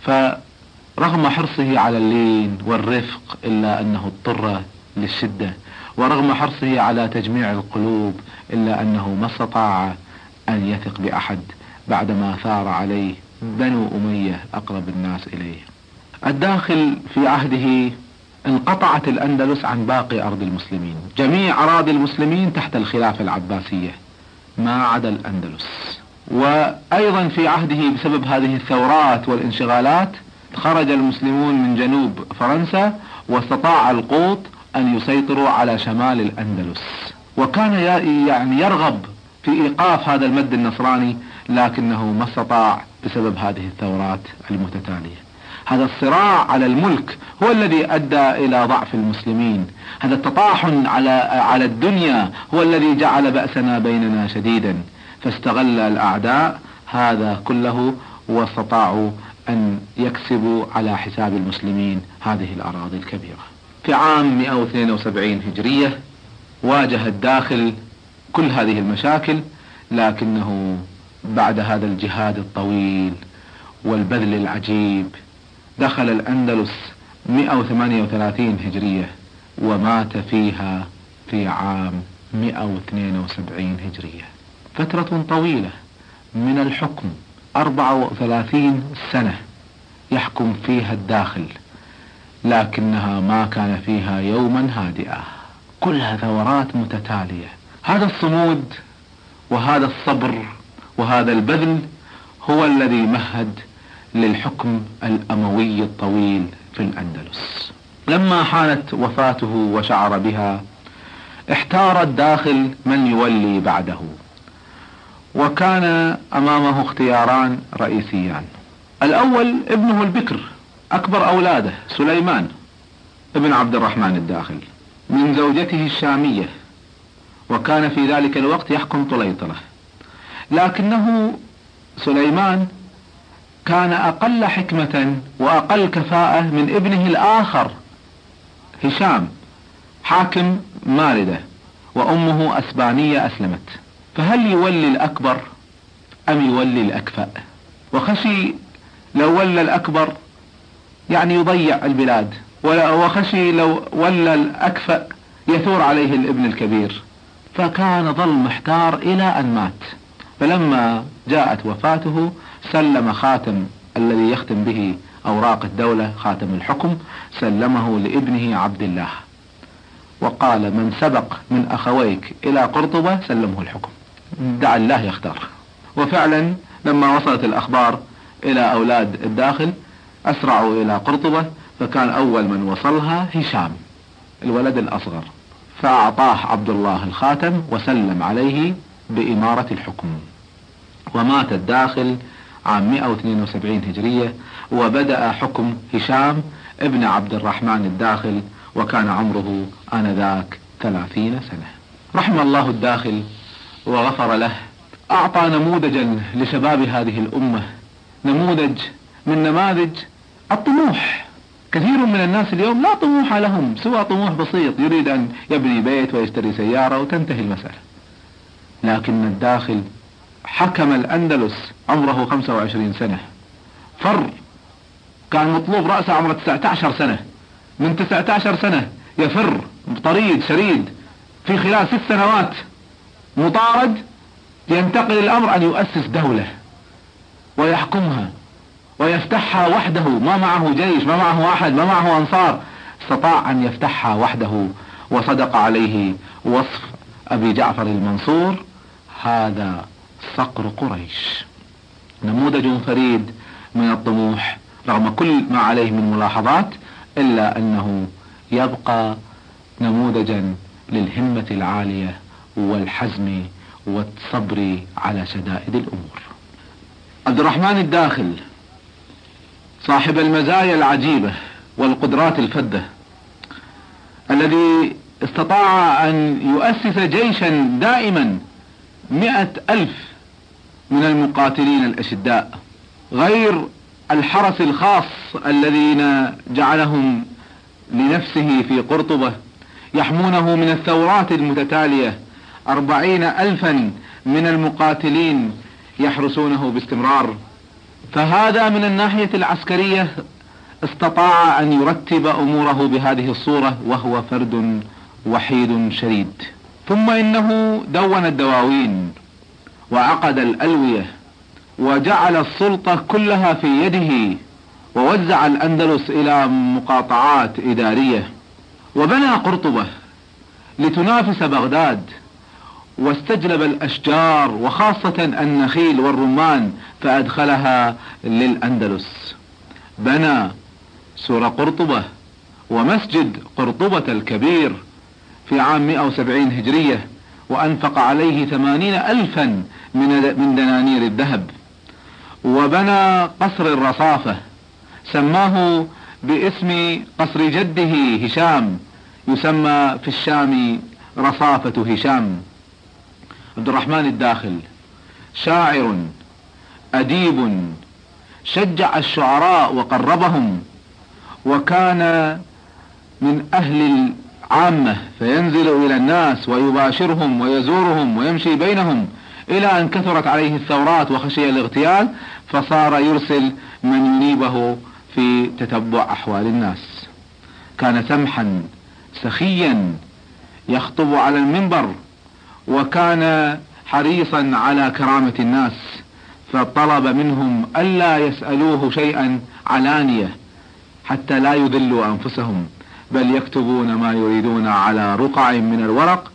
فرغم حرصه على اللين والرفق إلا أنه اضطر للشدة، ورغم حرصه على تجميع القلوب إلا أنه ما استطاع أن يثق بأحد بعدما ثار عليه بنو أمية أقرب الناس إليه. الداخل في عهده انقطعت الأندلس عن باقي أرض المسلمين، جميع أراضي المسلمين تحت الخلافة العباسية ما عدا الأندلس. وأيضا في عهده بسبب هذه الثورات والانشغالات خرج المسلمون من جنوب فرنسا، واستطاع القوط أن يسيطروا على شمال الأندلس، وكان يعني يرغب في إيقاف هذا المد النصراني، لكنه ما استطاع بسبب هذه الثورات المتتالية. هذا الصراع على الملك هو الذي أدى إلى ضعف المسلمين، هذا التطاحن على على الدنيا هو الذي جعل بأسنا بيننا شديدا، فاستغل الأعداء هذا كله واستطاعوا أن يكسبوا على حساب المسلمين هذه الأراضي الكبيرة. في عام مئة واثنين وسبعين هجرية واجه الداخل كل هذه المشاكل، لكنه بعد هذا الجهاد الطويل والبذل العجيب دخل الأندلس مئة وثمانية وثلاثين هجرية ومات فيها في عام مئة واثنين وسبعين هجرية. فترة طويلة من الحكم، أربعة وثلاثين سنة يحكم فيها الداخل، لكنها ما كان فيها يوما هادئة، كلها ثورات متتالية. هذا الصمود وهذا الصبر وهذا البذل هو الذي مهد للحكم الأموي الطويل في الأندلس. لما حانت وفاته وشعر بها احتار الداخل من يولي بعده، وكان أمامه اختياران رئيسيان. الأول ابنه البكر أكبر أولاده سليمان ابن عبد الرحمن الداخل من زوجته الشامية، وكان في ذلك الوقت يحكم طليطلة، لكنه سليمان كان أقل حكمة وأقل كفاءة من ابنه الآخر هشام حاكم ماردة، وأمه أسبانية أسلمت، فهل يولي الأكبر أم يولي الأكفأ؟ وخشي لو ولى الأكبر يعني يضيع البلاد، وخشي لو ولى الأكفأ يثور عليه الابن الكبير، فكان ظل محتار إلى أن مات. فلما جاءت وفاته سلم خاتم الذي يختم به أوراق الدولة، خاتم الحكم، سلمه لابنه عبد الله، وقال من سبق من أخويك إلى قرطبة سلمه الحكم، دع الله يختار. وفعلا لما وصلت الأخبار إلى أولاد الداخل أسرعوا إلى قرطبة، فكان أول من وصلها هشام الولد الأصغر، فأعطاه عبد الله الخاتم وسلم عليه بإمارة الحكم. ومات الداخل عام مئة واثنين وسبعين هجرية، وبدأ حكم هشام ابن عبد الرحمن الداخل، وكان عمره آنذاك ثلاثين سنة. رحم الله الداخل وغفر له، أعطى نموذجا لشباب هذه الأمة، نموذج من نماذج الطموح. كثير من الناس اليوم لا طموح لهم سوى طموح بسيط، يريد أن يبني بيت ويشتري سيارة وتنتهي المسألة، لكن الداخل حكم الأندلس عمره خمسة وعشرين سنة، فر، كان مطلوب رأسه عمره تسعة عشر سنة، من تسعة عشر سنة يفر طريد شريد، في خلال ست سنوات مطارد، ينتقل الأمر أن يؤسس دولة ويحكمها ويفتحها وحده، ما معه جيش، ما معه أحد، ما معه أنصار، استطاع أن يفتحها وحده، وصدق عليه وصف أبي جعفر المنصور: هذا صقر قريش. نموذج فريد من الطموح رغم كل ما عليه من ملاحظات، إلا أنه يبقى نموذجا للهمة العالية والحزم والصبر على شدائد الأمور. عبد الرحمن الداخل صاحب المزايا العجيبة والقدرات الفذة، الذي استطاع أن يؤسس جيشا دائما مئة ألف من المقاتلين الأشداء، غير الحرس الخاص الذين جعلهم لنفسه في قرطبة يحمونه من الثورات المتتالية، أربعين ألفا من المقاتلين يحرسونه باستمرار. فهذا من الناحية العسكرية استطاع أن يرتب أموره بهذه الصورة، وهو فرد وحيد شريد. ثم إنه دون الدواوين وعقد الألوية وجعل السلطة كلها في يده، ووزع الأندلس إلى مقاطعات إدارية، وبنى قرطبة لتنافس بغداد، واستجلب الأشجار وخاصة النخيل والرمان فأدخلها للأندلس. بنى سور قرطبة ومسجد قرطبة الكبير في عام مئة وسبعين هجرية، وأنفق عليه ثمانين ألفا من دنانير الذهب. وبنى قصر الرصافة سماه باسم قصر جده هشام، يسمى في الشام رصافة هشام. عبد الرحمن الداخل شاعر أديب، شجع الشعراء وقربهم، وكان من أهل العامة فينزل إلى الناس ويباشرهم ويزورهم ويمشي بينهم، إلى أن كثرت عليه الثورات وخشي الاغتيال، فصار يرسل من ينيبه في تتبع أحوال الناس. كان سمحا سخيا يخطب على المنبر، وكان حريصا على كرامة الناس، فطلب منهم ألا يسألوه شيئا علانية حتى لا يذلوا أنفسهم، بل يكتبون ما يريدون على رقع من الورق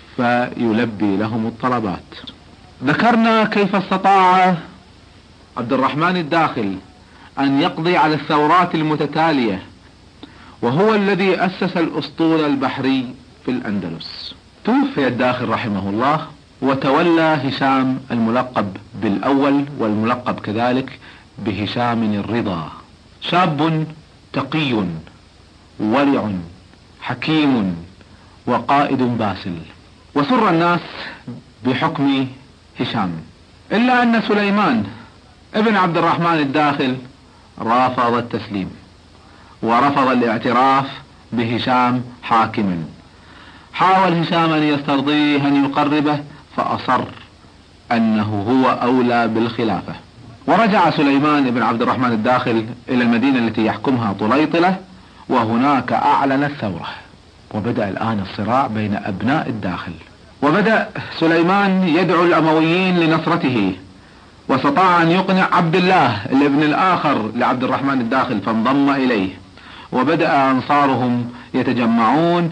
فيلبي لهم الطلبات. ذكرنا كيف استطاع عبد الرحمن الداخل أن يقضي على الثورات المتتالية، وهو الذي أسس الأسطول البحري في الأندلس. توفي الداخل رحمه الله، وتولى هشام الملقب بالأول والملقب كذلك بهشام الرضا، شاب تقي ورع حكيم وقائد باسل. وسر الناس بحكم هشام، إلا أن سليمان ابن عبد الرحمن الداخل رافض التسليم ورفض الاعتراف بهشام حاكما. حاول هشام أن يسترضيه أن يقربه، فأصر أنه هو أولى بالخلافة. ورجع سليمان بن عبد الرحمن الداخل إلى المدينة التي يحكمها طليطلة، وهناك أعلن الثورة، وبدأ الآن الصراع بين أبناء الداخل. وبدأ سليمان يدعو الأمويين لنصرته، واستطاع أن يقنع عبد الله الابن الآخر لعبد الرحمن الداخل فانضم إليه، وبدأ أنصارهم يتجمعون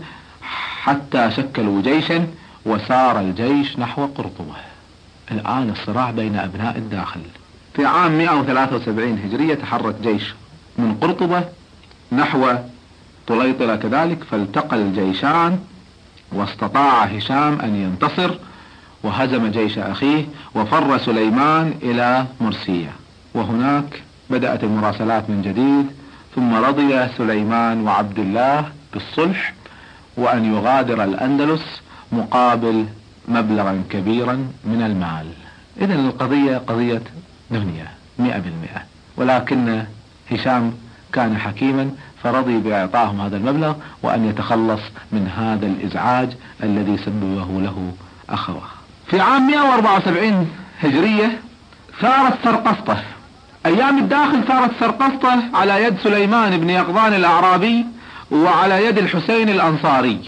حتى شكلوا جيشا، وسار الجيش نحو قرطبة. الآن الصراع بين أبناء الداخل. في عام مئة وثلاثة وسبعين هجرية تحرك جيش من قرطبة نحو طليطلة كذلك، فالتقى الجيشان، واستطاع هشام أن ينتصر وهزم جيش أخيه، وفر سليمان إلى مرسية، وهناك بدأت المراسلات من جديد. ثم رضي سليمان وعبد الله بالصلح وأن يغادر الأندلس مقابل مبلغا كبيرا من المال. إذن القضية قضية دنيا مئة بالمئة، ولكن هشام كان حكيما فرضي بإعطائهم هذا المبلغ وأن يتخلص من هذا الإزعاج الذي سببه له أخوه. في عام مئة وأربعة وسبعين هجرية ثارت سرقسطة. أيام الداخل ثارت سرقسطة على يد سليمان بن يقظان الأعرابي وعلى يد الحسين الأنصاري.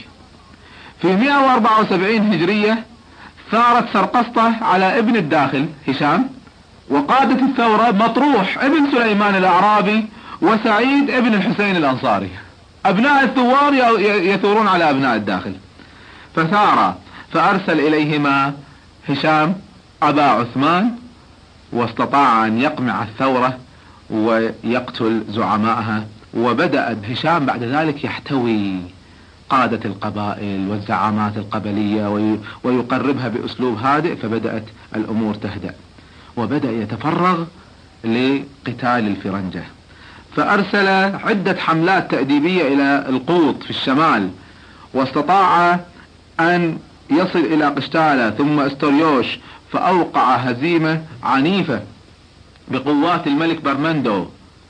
في مئة وأربعة وسبعين هجرية ثارت سرقسطة على ابن الداخل هشام، وقادة الثورة مطروح ابن سليمان الأعرابي وسعيد ابن الحسين الأنصاري. أبناء الثوار يثورون على أبناء الداخل، فثار فأرسل إليهما هشام أبا عثمان، واستطاع أن يقمع الثورة ويقتل زعمائها وبدأ هشام بعد ذلك يحتوي قادة القبائل والزعامات القبلية ويقربها بأسلوب هادئ، فبدأت الأمور تهدأ، وبدأ يتفرغ لقتال الفرنجة، فأرسل عدة حملات تأديبية إلى القوط في الشمال، واستطاع أن يصل إلى قشتالة ثم استوريوش، فأوقع هزيمة عنيفة بقوات الملك برمندو،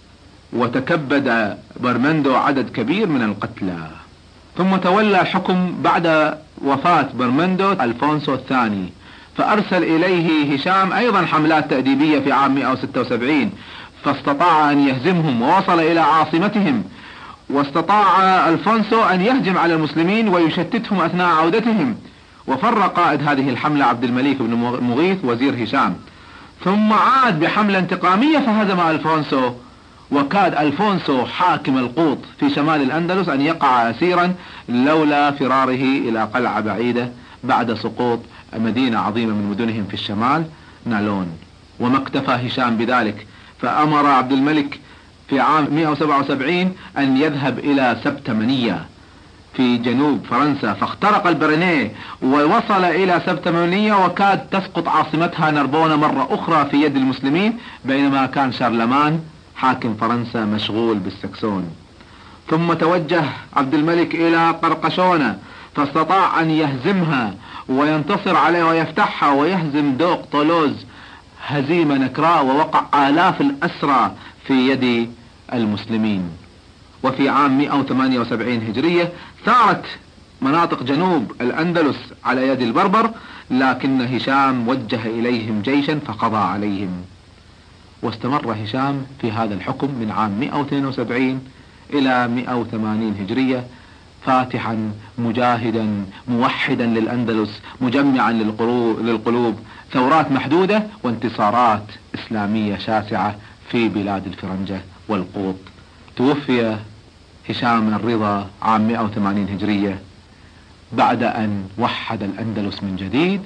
وتكبد برمندو عدد كبير من القتلى. ثم تولى الحكم بعد وفاة برمندو ألفونسو الثاني، فأرسل إليه هشام أيضا حملات تأديبية في عام مئة وستة وسبعين، فاستطاع أن يهزمهم ووصل إلى عاصمتهم، واستطاع ألفونسو أن يهجم على المسلمين ويشتتهم أثناء عودتهم، وفر قائد هذه الحملة عبد الملك بن مغيث وزير هشام، ثم عاد بحملة انتقامية فهزم ألفونسو، وكاد ألفونسو حاكم القوط في شمال الأندلس أن يقع أسيرا لولا فراره إلى قلعة بعيدة بعد سقوط مدينة عظيمة من مدنهم في الشمال نالون. وما اكتفى هشام بذلك، فأمر عبد الملك في عام مئة وسبعة وسبعين أن يذهب إلى سبتمنية في جنوب فرنسا، فاخترق البرينيه ووصل إلى سبتمنية، وكاد تسقط عاصمتها نربونة مرة أخرى في يد المسلمين، بينما كان شارلمان حاكم فرنسا مشغول بالسكسون. ثم توجه عبد الملك إلى قرقشونة، فاستطاع أن يهزمها وينتصر عليها ويفتحها ويهزم دوق طولوز هزيمة نكراء، ووقع آلاف الأسرى في يد المسلمين. وفي عام مئة وثمانية وسبعين هجرية ثارت مناطق جنوب الأندلس على يد البربر، لكن هشام وجه إليهم جيشا فقضى عليهم. واستمر هشام في هذا الحكم من عام مئة واثنين وسبعين إلى مئة وثمانين هجرية، فاتحا مجاهدا موحدا للأندلس، مجمعا للقلوب، ثورات محدودة وانتصارات إسلامية شاسعة في بلاد الفرنجة والقوط. توفي هشام الرضا عام مئة وثمانين هجرية بعد أن وحد الأندلس من جديد،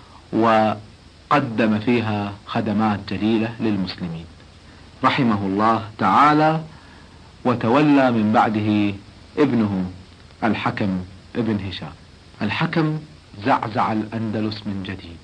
وقدم فيها خدمات جليلة للمسلمين رحمه الله تعالى. وتولى من بعده ابنه الحكم ابن هشام. الحكم زعزع الأندلس من جديد.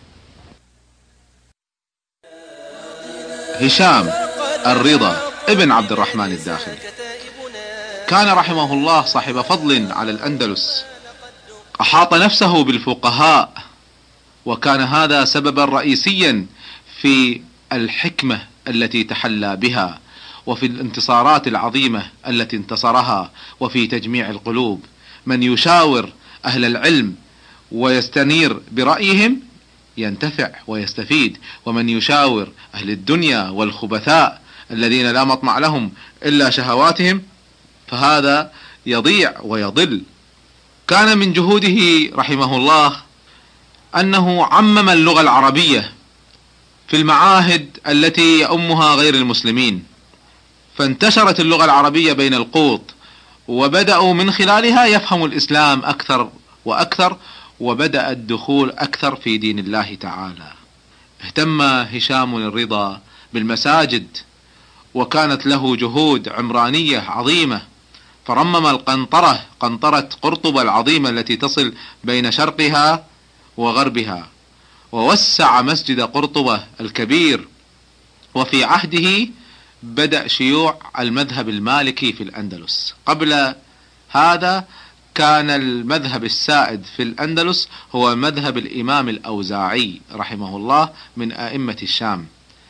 هشام الرضا ابن عبد الرحمن الداخلي كان رحمه الله صاحب فضل على الأندلس، أحاط نفسه بالفقهاء، وكان هذا سببا رئيسيا في الحكمة التي تحلى بها، وفي الانتصارات العظيمة التي انتصرها، وفي تجميع القلوب. من يشاور أهل العلم ويستنير برأيهم ينتفع ويستفيد، ومن يشاور أهل الدنيا والخبثاء الذين لا مطمع لهم إلا شهواتهم فهذا يضيع ويضل. كان من جهوده رحمه الله أنه عمم اللغة العربية في المعاهد التي يؤمها غير المسلمين، فانتشرت اللغة العربية بين القوط، وبدأوا من خلالها يفهموا الإسلام أكثر وأكثر، وبدأ الدخول أكثر في دين الله تعالى. اهتم هشام الرضا بالمساجد، وكانت له جهود عمرانية عظيمة، فرمم القنطرة، قنطرة قرطبة العظيمة التي تصل بين شرقها وغربها، ووسع مسجد قرطبة الكبير. وفي عهده بدأ شيوع المذهب المالكي في الأندلس. قبل هذا كان المذهب السائد في الأندلس هو مذهب الإمام الأوزاعي رحمه الله من أئمة الشام،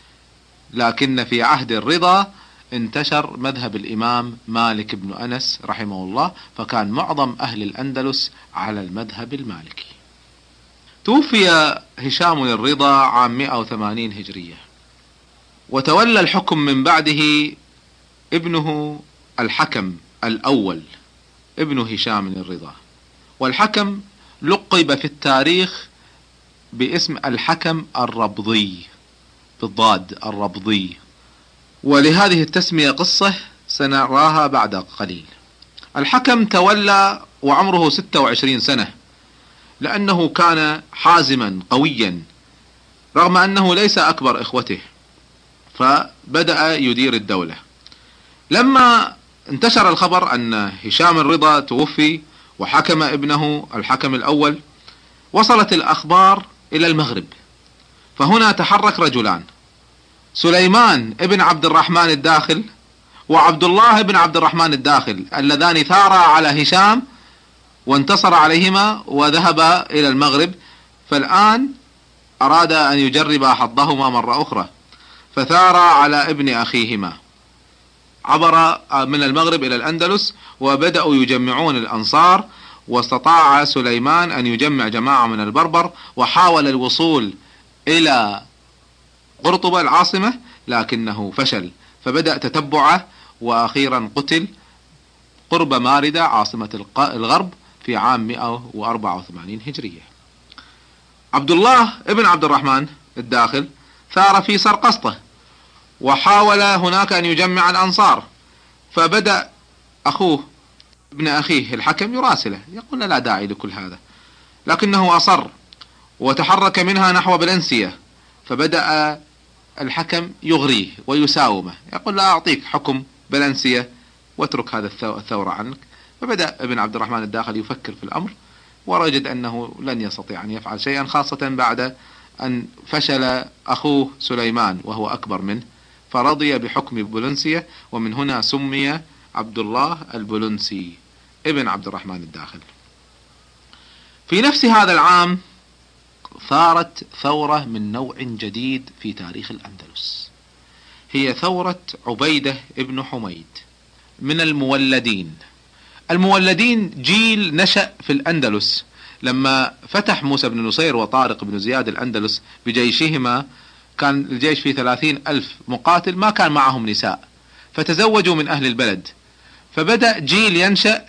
لكن في عهد الرضا انتشر مذهب الإمام مالك بن أنس رحمه الله، فكان معظم أهل الأندلس على المذهب المالكي. توفي هشام الرضا عام مئة وثمانين هجرية، وتولى الحكم من بعده ابنه الحكم الأول ابن هشام الرضا. والحكم لقب في التاريخ باسم الحكم الربضي بالضاد، الربضي، ولهذه التسمية قصة سنراها بعد قليل. الحكم تولى وعمره ستة وعشرين سنة، لأنه كان حازما قويا رغم أنه ليس أكبر إخوته، فبدأ يدير الدولة. لما انتشر الخبر أن هشام الرضا توفي وحكم ابنه الحكم الأول. وصلت الأخبار إلى المغرب، فهنا تحرك رجلان، سليمان ابن عبد الرحمن الداخل وعبد الله ابن عبد الرحمن الداخل، اللذان ثارا على هشام وانتصر عليهما وذهبا إلى المغرب. فالآن أراد أن يجرب حظهما مرة أخرى، فثارا على ابن أخيهما، عبر من المغرب إلى الأندلس وبدأوا يجمعون الأنصار. واستطاع سليمان أن يجمع جماعة من البربر وحاول الوصول إلى قرطبة العاصمة، لكنه فشل، فبدأ تتبعه وأخيرا قتل قرب ماردة عاصمة الغرب في عام مئة وأربعة وثمانين هجرية. عبد الله ابن عبد الرحمن الداخل ثار في سرقسطة وحاول هناك أن يجمع الأنصار، فبدأ أخوه ابن أخيه الحكم يراسله، يقول لا داعي لكل هذا، لكنه أصر وتحرك منها نحو بلنسية. فبدأ الحكم يغريه ويساومه، يقول لا أعطيك حكم بلنسية واترك هذا الثورة عنك. فبدأ ابن عبد الرحمن الداخل يفكر في الأمر، ووجد أنه لن يستطيع أن يفعل شيئا، خاصة بعد أن فشل أخوه سليمان وهو أكبر منه، فرضي بحكم بولنسية، ومن هنا سمي عبد الله البولنسي ابن عبد الرحمن الداخل. في نفس هذا العام ثارت ثورة من نوع جديد في تاريخ الأندلس، هي ثورة عبيدة ابن حميد من المولدين. المولدين جيل نشأ في الأندلس لما فتح موسى بن نصير وطارق بن زياد الأندلس بجيشهما، كان الجيش فيه ثلاثين ألف مقاتل، ما كان معهم نساء، فتزوجوا من أهل البلد، فبدأ جيل ينشأ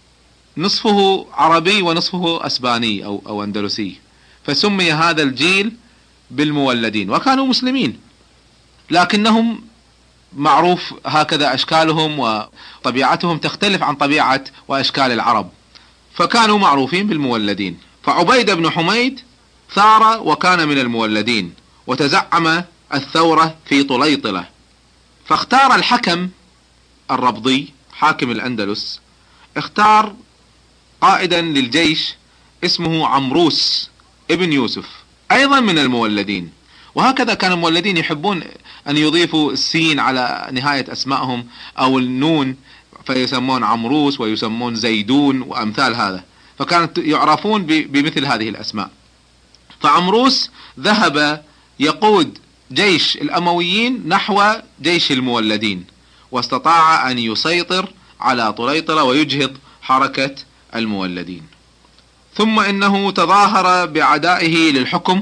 نصفه عربي ونصفه أسباني أو, أو أندلسي، فسمي هذا الجيل بالمولدين. وكانوا مسلمين، لكنهم معروف هكذا أشكالهم وطبيعتهم تختلف عن طبيعة وأشكال العرب، فكانوا معروفين بالمولدين. فعبيد بن حميد ثار وكان من المولدين، وتزعم الثورة في طليطلة، فاختار الحكم الربضي حاكم الأندلس، اختار قائدا للجيش اسمه عمروس ابن يوسف أيضا من المولدين. وهكذا كان المولدين يحبون أن يضيفوا السين على نهاية أسمائهم أو النون، فيسمون عمروس ويسمون زيدون وأمثال هذا، فكانت يعرفون بمثل هذه الأسماء. فعمروس ذهب يقود جيش الأمويين نحو جيش المولدين، واستطاع أن يسيطر على طليطلة ويجهض حركة المولدين. ثم إنه تظاهر بعدائه للحكم،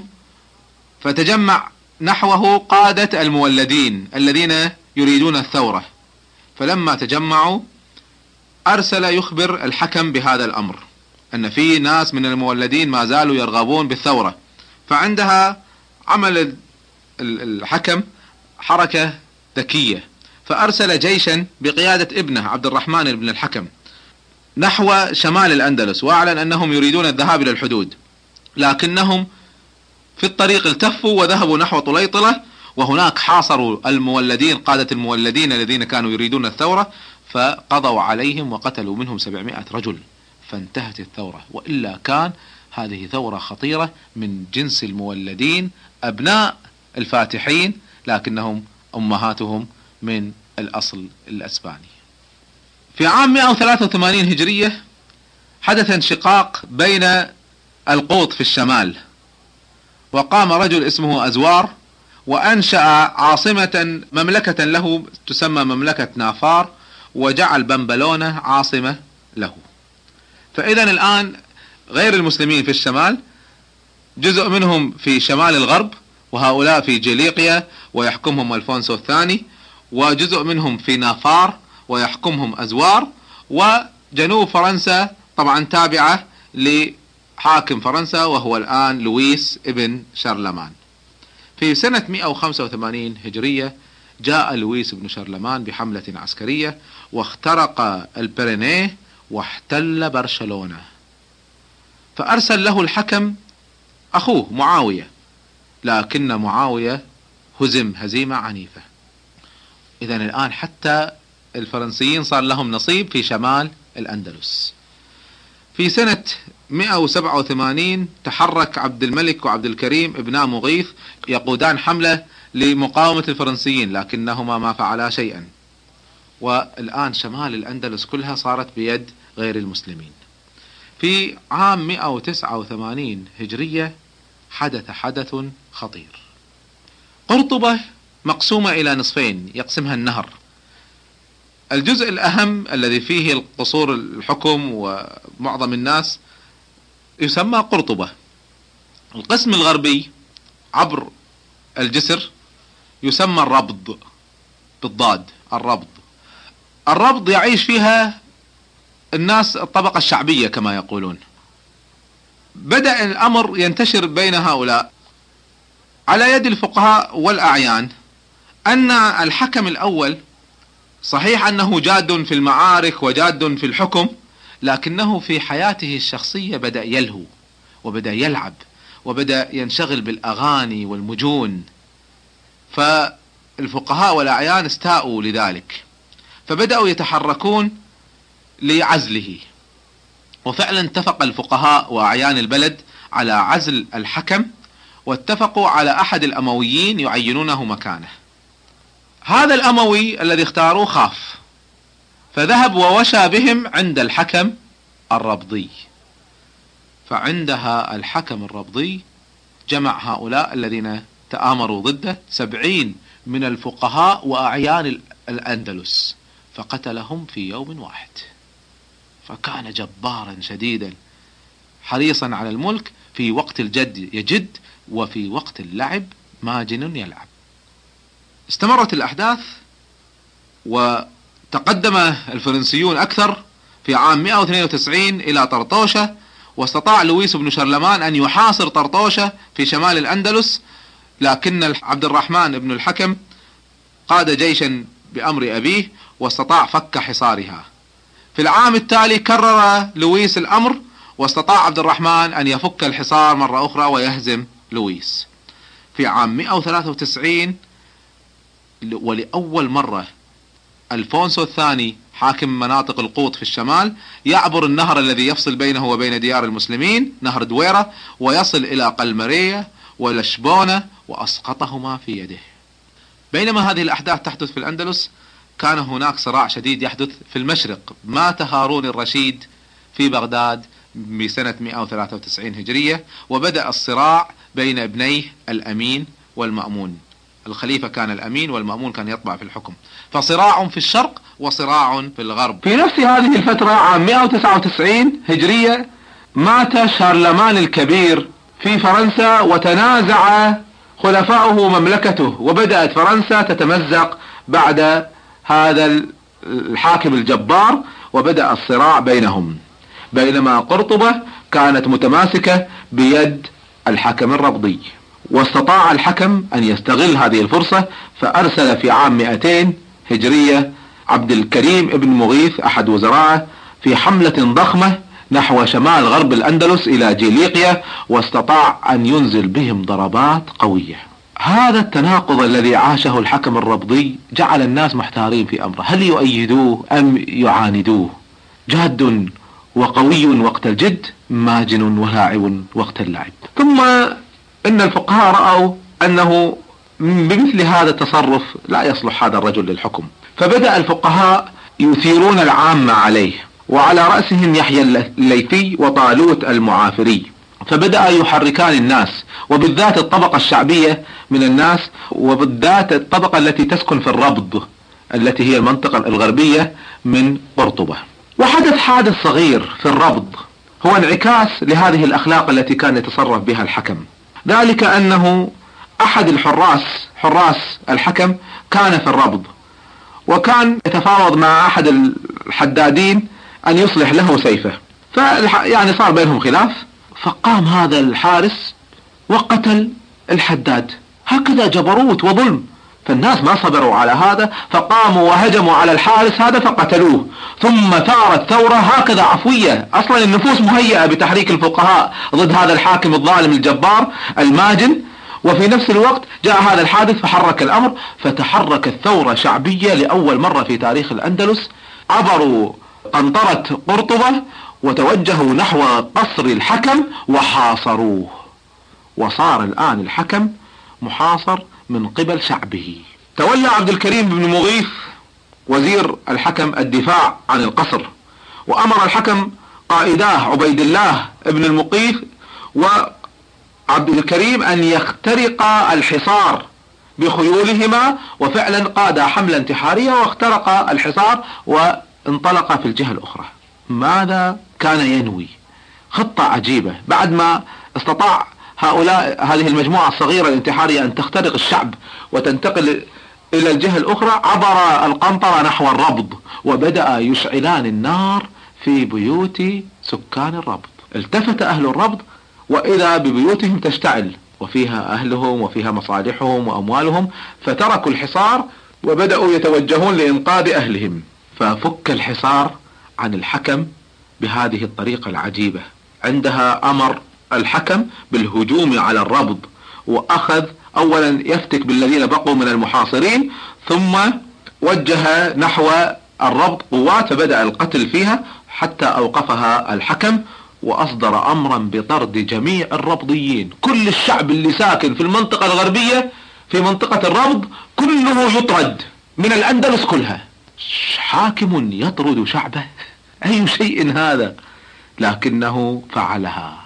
فتجمع نحوه قادة المولدين الذين يريدون الثورة، فلما تجمعوا أرسل يخبر الحكم بهذا الأمر، أن في ناس من المولدين ما زالوا يرغبون بالثورة. فعندها عمل الحكم حركة ذكية، فأرسل جيشا بقيادة ابنه عبد الرحمن بن الحكم نحو شمال الأندلس، وأعلن أنهم يريدون الذهاب إلى الحدود، لكنهم في الطريق التفوا وذهبوا نحو طليطلة، وهناك حاصروا المولدين قادة المولدين الذين كانوا يريدون الثورة، فقضوا عليهم وقتلوا منهم سبعمائة رجل، فانتهت الثورة. وإلا كان هذه ثورة خطيرة من جنس المولدين، أبناء الفاتحين لكنهم أمهاتهم من الأصل الأسباني. في عام مئة وثلاثة وثمانين هجرية حدث انشقاق بين القوط في الشمال، وقام رجل اسمه أزوار وأنشأ عاصمة مملكة له تسمى مملكة نافار، وجعل بمبلونة عاصمة له. فإذا الآن غير المسلمين في الشمال جزء منهم في شمال الغرب، وهؤلاء في جليقيا ويحكمهم ألفونسو الثاني، وجزء منهم في نافار ويحكمهم أزوار، وجنوب فرنسا طبعا تابعة لحاكم فرنسا وهو الآن لويس ابن شارلمان. في سنة مئة وخمسة وثمانين هجرية جاء لويس بن شارلمان بحملة عسكرية واخترق البرينيه واحتل برشلونة، فأرسل له الحكم أخوه معاوية، لكن معاوية هزم هزيمة عنيفة. إذن الآن حتى الفرنسيين صار لهم نصيب في شمال الأندلس. في سنة مئة وسبعة وثمانين تحرك عبد الملك وعبد الكريم ابناء مغيث يقودان حملة لمقاومة الفرنسيين، لكنهما ما فعلا شيئا، والآن شمال الأندلس كلها صارت بيد غير المسلمين. في عام مئة وتسعة وثمانين هجرية حدث حدث خطير. قرطبة مقسومة إلى نصفين يقسمها النهر. الجزء الأهم الذي فيه القصور الحكم ومعظم الناس يسمى قرطبة. القسم الغربي عبر الجسر يسمى الربض بالضاد، الربض. الربض يعيش فيها الناس الطبقة الشعبية كما يقولون. بدأ الأمر ينتشر بين هؤلاء على يد الفقهاء والأعيان أن الحكم الأول صحيح أنه جاد في المعارك وجاد في الحكم، لكنه في حياته الشخصية بدأ يلهو وبدأ يلعب وبدأ ينشغل بالأغاني والمجون، فالفقهاء والأعيان استاءوا لذلك، فبدأوا يتحركون لعزله. وفعلا اتفق الفقهاء وأعيان البلد على عزل الحكم، واتفقوا على أحد الأمويين يعينونه مكانه. هذا الأموي الذي اختاروه خاف، فذهب ووشى بهم عند الحكم الربضي. فعندها الحكم الربضي جمع هؤلاء الذين تآمروا ضده سبعين من الفقهاء وأعيان الأندلس، فقتلهم في يوم واحد. فكان جبارا شديدا حريصا على الملك، في وقت الجد يجد وفي وقت اللعب ماجن يلعب. استمرت الأحداث وتقدم الفرنسيون أكثر. في عام مئة واثنين وتسعين إلى طرطوشة، واستطاع لويس بن شرلمان أن يحاصر طرطوشة في شمال الأندلس، لكن عبد الرحمن بن الحكم قاد جيشا بأمر أبيه واستطاع فك حصارها. في العام التالي كرر لويس الأمر، واستطاع عبد الرحمن أن يفك الحصار مرة أخرى ويهزم لويس. في عام مئة وثلاثة وتسعين ولأول مرة ألفونسو الثاني حاكم مناطق القوط في الشمال يعبر النهر الذي يفصل بينه وبين ديار المسلمين، نهر دويرة، ويصل إلى قلمرية ولشبونة وأسقطهما في يده. بينما هذه الأحداث تحدث في الأندلس، كان هناك صراع شديد يحدث في المشرق. مات هارون الرشيد في بغداد بسنة مئة وثلاثة وتسعين هجرية، وبدأ الصراع بين ابنيه الأمين والمأمون. الخليفة كان الأمين والمأمون كان يطبع في الحكم، فصراع في الشرق وصراع في الغرب. في نفس هذه الفترة عام مئة وتسعة وتسعين هجرية مات شارلمان الكبير في فرنسا، وتنازع خلفاؤه مملكته، وبدأت فرنسا تتمزق بعد هذا الحاكم الجبار، وبدأ الصراع بينهم، بينما قرطبة كانت متماسكة بيد الحكم الربضي. واستطاع الحكم أن يستغل هذه الفرصة، فأرسل في عام مئتين هجرية عبد الكريم ابن مغيث أحد وزراءه في حملة ضخمة نحو شمال غرب الأندلس إلى جيليقيا، واستطاع أن ينزل بهم ضربات قوية. هذا التناقض الذي عاشه الحكم الربضي جعل الناس محتارين في أمره، هل يؤيدوه أم يعاندوه؟ جاد وقوي وقت الجد، ماجن ولاعب وقت اللعب. ثم إن الفقهاء رأوا أنه بمثل هذا التصرف لا يصلح هذا الرجل للحكم، فبدأ الفقهاء يثيرون العامة عليه، وعلى رأسهم يحيى الليثي وطالوت المعافري. فبدأ يحركان الناس، وبالذات الطبقة الشعبية من الناس، وبالذات الطبقة التي تسكن في الربض التي هي المنطقة الغربية من قرطبة. وحدث حادث صغير في الربض هو انعكاس لهذه الأخلاق التي كان يتصرف بها الحكم، ذلك أنه أحد الحراس حراس الحكم كان في الربض، وكان يتفاوض مع أحد الحدادين أن يصلح له سيفه، ف يعني صار بينهم خلاف، فقام هذا الحارس وقتل الحداد. هكذا جبروت وظلم، فالناس ما صبروا على هذا، فقاموا وهجموا على الحارس هذا فقتلوه. ثم ثارت ثورة هكذا عفوية، أصلا النفوس مهيئة بتحريك الفقهاء ضد هذا الحاكم الظالم الجبار الماجن، وفي نفس الوقت جاء هذا الحادث فحرك الأمر، فتحركت ثورة شعبية لأول مرة في تاريخ الأندلس. عبروا قنطرة قرطبة وتوجهوا نحو قصر الحكم وحاصروه، وصار الآن الحكم محاصر من قبل شعبه. تولى عبد الكريم بن مغيث وزير الحكم الدفاع عن القصر، وأمر الحكم قائداه عبيد الله بن المقيث وعبد الكريم أن يخترق الحصار بخيولهما، وفعلا قاد حملة انتحارية واخترق الحصار وانطلق في الجهة الأخرى. ماذا كان ينوي؟ خطة عجيبة. بعد ما استطاع هؤلاء هذه المجموعة الصغيرة الانتحارية أن تخترق الشعب وتنتقل إلى الجهة الأخرى، عبر القنطرة نحو الربض وبدأ يشعلان النار في بيوت سكان الربض. التفت أهل الربض وإذا ببيوتهم تشتعل وفيها أهلهم وفيها مصالحهم وأموالهم، فتركوا الحصار وبدأوا يتوجهون لإنقاذ أهلهم. ففك الحصار عن الحكم بهذه الطريقة العجيبة. عندها أمر الحكم بالهجوم على الربض، وأخذ أولا يفتك بالذين بقوا من المحاصرين، ثم وجه نحو الربض قوات فبدأ القتل فيها حتى أوقفها الحكم، وأصدر أمرا بطرد جميع الربضيين. كل الشعب اللي ساكن في المنطقة الغربية في منطقة الربض كله يطرد من الأندلس كلها. حاكم يطرد شعبه؟ أي شيء هذا؟ لكنه فعلها،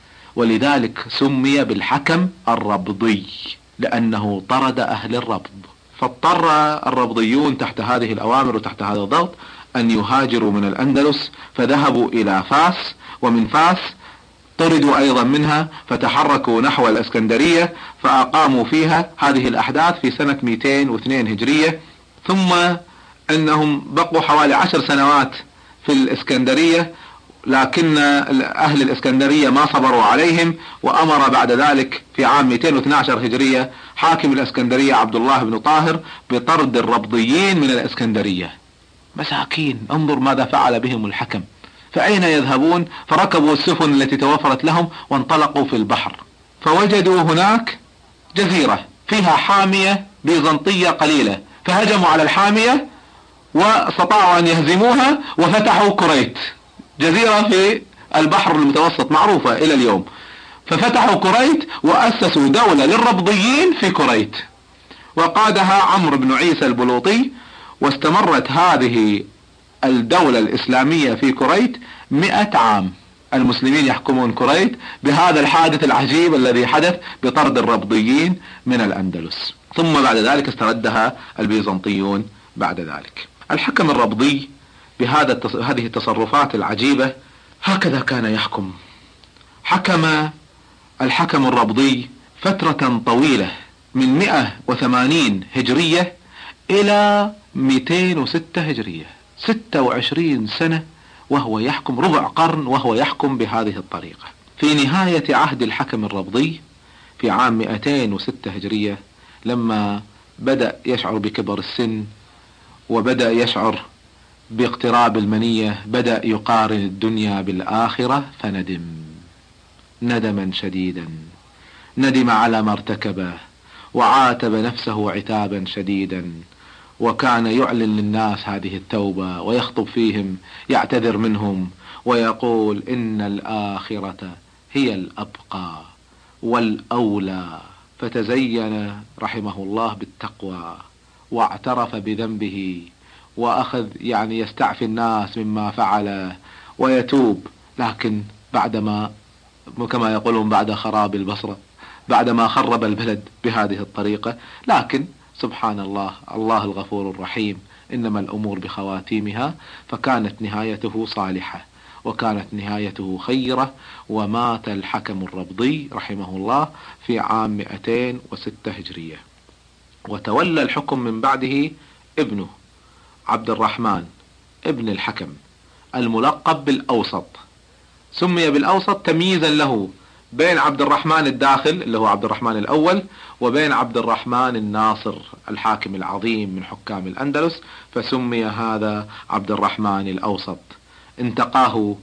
ولذلك سمي بالحكم الربضي لأنه طرد أهل الربض. فاضطر الربضيون تحت هذه الأوامر وتحت هذا الضغط أن يهاجروا من الأندلس، فذهبوا إلى فاس، ومن فاس طردوا أيضا منها فتحركوا نحو الإسكندرية فأقاموا فيها. هذه الأحداث في سنة مئتين واثنين هجرية. ثم أنهم بقوا حوالي عشر سنوات في الإسكندرية، لكن أهل الإسكندرية ما صبروا عليهم، وأمر بعد ذلك في عام مئتين واثني عشر هجرية حاكم الإسكندرية عبد الله بن طاهر بطرد الربضيين من الإسكندرية. مساكين، انظر ماذا فعل بهم الحكم. فأين يذهبون؟ فركبوا السفن التي توفرت لهم وانطلقوا في البحر، فوجدوا هناك جزيرة فيها حامية بيزنطية قليلة، فهجموا على الحامية واستطاعوا أن يهزموها وفتحوا كريت، جزيرة في البحر المتوسط معروفة إلى اليوم. ففتحوا كريت وأسسوا دولة للربضيين في كريت، وقادها عمرو بن عيسى البلوطي، واستمرت هذه الدولة الإسلامية في كريت مئة عام. المسلمين يحكمون كريت بهذا الحادث العجيب الذي حدث بطرد الربضيين من الأندلس. ثم بعد ذلك استردها البيزنطيون بعد ذلك. الحكم الربضي بهذا هذه التصرفات العجيبة هكذا كان يحكم. حكم الحكم الربضي فترة طويلة من مئة وثمانين هجرية إلى مئتين وستة هجرية، ستة وعشرين سنة وهو يحكم، ربع قرن وهو يحكم بهذه الطريقة. في نهاية عهد الحكم الربضي في عام مئتين وستة هجرية، لما بدأ يشعر بكبر السن وبدأ يشعر باقتراب المنية، بدأ يقارن الدنيا بالآخرة فندم ندما شديدا، ندم على ما ارتكبه وعاتب نفسه عتابا شديدا، وكان يعلن للناس هذه التوبة ويخطب فيهم يعتذر منهم ويقول إن الآخرة هي الأبقى والأولى. فتزين رحمه الله بالتقوى واعترف بذنبه وأخذ يعني يستعفي الناس مما فعله ويتوب. لكن بعدما كما يقولون بعد خراب البصرة، بعدما خرب البلد بهذه الطريقة، لكن سبحان الله، الله الغفور الرحيم، إنما الأمور بخواتيمها. فكانت نهايته صالحة وكانت نهايته خيرة، ومات الحكم الربضي رحمه الله في عام مئتين وستة هجرية. وتولى الحكم من بعده ابنه عبد الرحمن ابن الحكم الملقب بالأوسط. سمي بالأوسط تمييزا له بين عبد الرحمن الداخل اللي هو عبد الرحمن الأول وبين عبد الرحمن الناصر الحاكم العظيم من حكام الأندلس، فسمي هذا عبد الرحمن الأوسط. انتقاه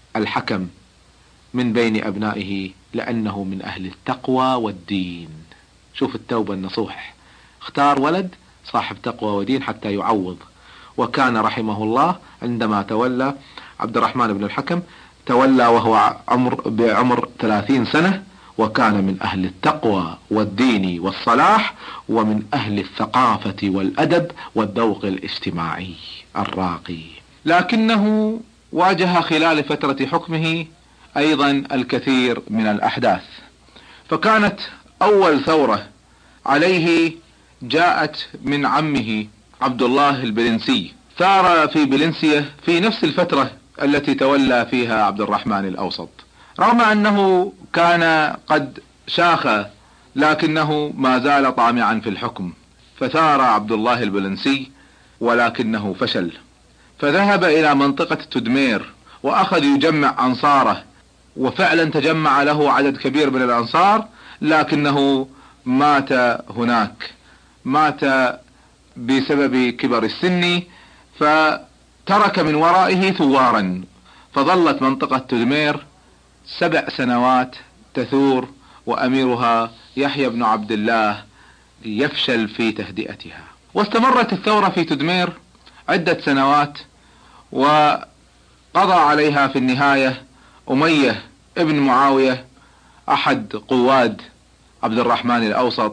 الحكم من بين أبنائه لأنه من أهل التقوى والدين. شوف التوبة النصوح، اختار ولد صاحب تقوى ودين حتى يعوض. وكان رحمه الله عندما تولى عبد الرحمن بن الحكم تولى وهو عمر بعمر ثلاثين سنة، وكان من أهل التقوى والدين والصلاح، ومن أهل الثقافة والأدب والذوق الاجتماعي الراقي. لكنه واجه خلال فترة حكمه أيضا الكثير من الأحداث، فكانت أول ثورة عليه جاءت من عمه عبد الله البلنسي. ثار في بلنسية في نفس الفترة التي تولى فيها عبد الرحمن الأوسط، رغم أنه كان قد شاخ لكنه ما زال طامعا في الحكم. فثار عبد الله البلنسي ولكنه فشل، فذهب إلى منطقة تدمير وأخذ يجمع أنصاره، وفعلا تجمع له عدد كبير من الأنصار، لكنه مات هناك، مات بسبب كبر السن، فترك من ورائه ثوارا. فظلت منطقة تدمير سبع سنوات تثور، وأميرها يحيى بن عبد الله يفشل في تهدئتها. واستمرت الثورة في تدمير عدة سنوات، وقضى عليها في النهاية أمية ابن معاوية أحد قواد عبد الرحمن الأوسط،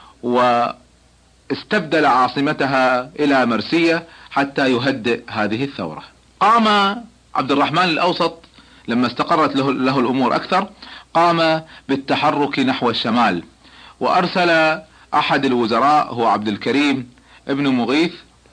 واستبدل عاصمتها إلى مرسية حتى يهدئ هذه الثورة. قام عبد الرحمن الأوسط لما استقرت له, له الأمور أكثر، قام بالتحرك نحو الشمال، وأرسل أحد الوزراء هو عبد الكريم ابن مغيث،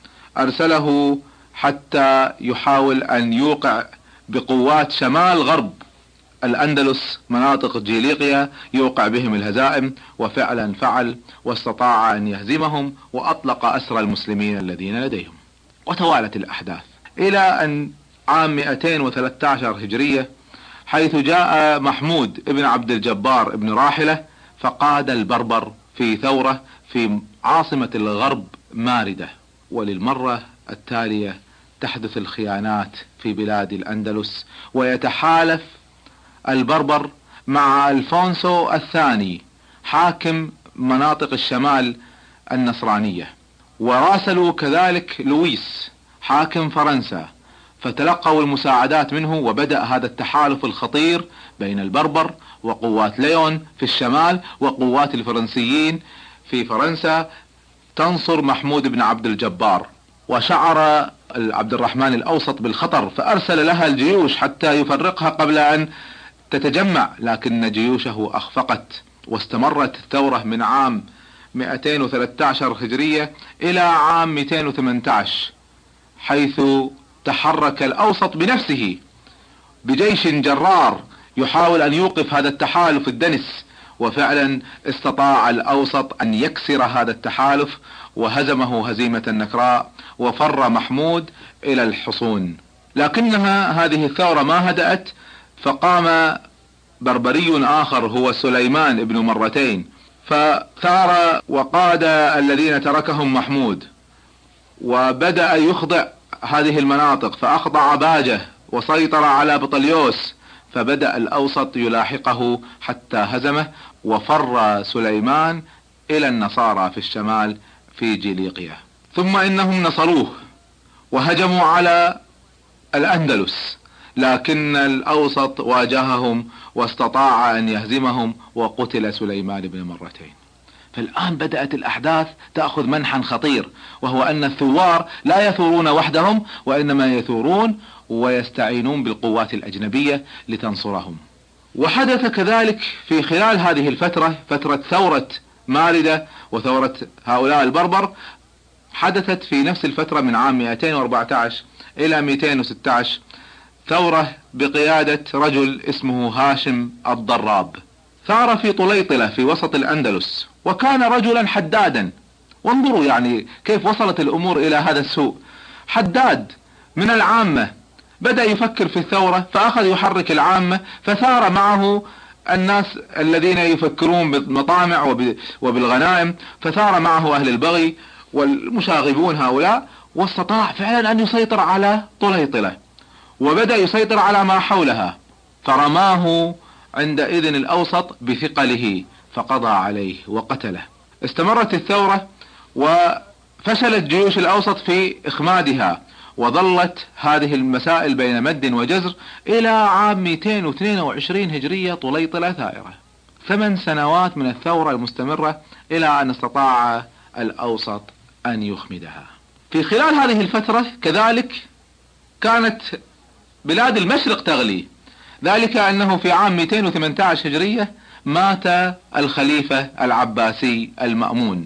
أرسله حتى يحاول أن يوقع بقوات شمال غرب الأندلس مناطق جيليقيا يوقع بهم الهزائم، وفعلا فعل واستطاع أن يهزمهم وأطلق أسرى المسلمين الذين لديهم. وتوالت الأحداث إلى أن عام مئتين وثلاثة عشر هجرية، حيث جاء محمود ابن عبد الجبار ابن راحلة فقاد البربر في ثورة في عاصمة الغرب ماردة. وللمرة التالية تحدث الخيانات في بلاد الأندلس، ويتحالف البربر مع ألفونسو الثاني حاكم مناطق الشمال النصرانية، وراسلوا كذلك لويس حاكم فرنسا، فتلقوا المساعدات منه، وبدأ هذا التحالف الخطير بين البربر وقوات ليون في الشمال وقوات الفرنسيين في فرنسا تنصر محمود بن عبد الجبار. وشعر عبد الرحمن الأوسط بالخطر، فأرسل لها الجيوش حتى يفرقها قبل أن تتجمع، لكن جيوشه أخفقت، واستمرت الثورة من عام مئتين وثلاثة عشر هجرية إلى عام مئتين وثمانية عشر، حيث تحرك الأوسط بنفسه بجيش جرار يحاول أن يوقف هذا التحالف الدنس، وفعلا استطاع الأوسط أن يكسر هذا التحالف وهزمه هزيمة نكراء، وفر محمود إلى الحصون. لكنها هذه الثورة ما هدأت، فقام بربري آخر هو سليمان بن مرتين، فثار وقاد الذين تركهم محمود، وبدأ يخضع هذه المناطق، فأخضع باجة وسيطر على بطليوس، فبدأ الأوسط يلاحقه حتى هزمه، وفر سليمان إلى النصارى في الشمال في جيليقيا. ثم إنهم نصروه وهجموا على الأندلس، لكن الأوسط واجههم واستطاع أن يهزمهم، وقتل سليمان بن مرتين. فالآن بدأت الأحداث تأخذ منحا خطير، وهو أن الثوار لا يثورون وحدهم، وإنما يثورون ويستعينون بالقوات الأجنبية لتنصرهم. وحدث كذلك في خلال هذه الفترة، فترة ثورة ماردة وثورة هؤلاء البربر، حدثت في نفس الفترة من عام مئتين وأربعة عشر إلى مئتين وستة عشر ثورة بقيادة رجل اسمه هاشم الضراب، ثار في طليطلة في وسط الأندلس، وكان رجلا حدادا. وانظروا يعني كيف وصلت الأمور إلى هذا السوء. حداد من العامة بدأ يفكر في الثورة، فأخذ يحرك العامة، فثار معه الناس الذين يفكرون بالمطامع وبالغنائم، فثار معه أهل البغي والمشاغبون هؤلاء، واستطاع فعلا أن يسيطر على طليطلة، وبدأ يسيطر على ما حولها. فرماه عندئذ الأوسط بثقله، فقضى عليه وقتله. استمرت الثورة وفشلت جيوش الأوسط في إخمادها، وظلت هذه المسائل بين مد وجزر إلى عام مئتين واثنين وعشرين هجرية طليطلة ثائرة. ثمان سنوات من الثورة المستمرة إلى أن استطاع الأوسط أن يخمدها. في خلال هذه الفترة كذلك كانت بلاد المشرق تغلي، ذلك أنه في عام مئتين وثمانية عشر هجرية مات الخليفة العباسي المأمون،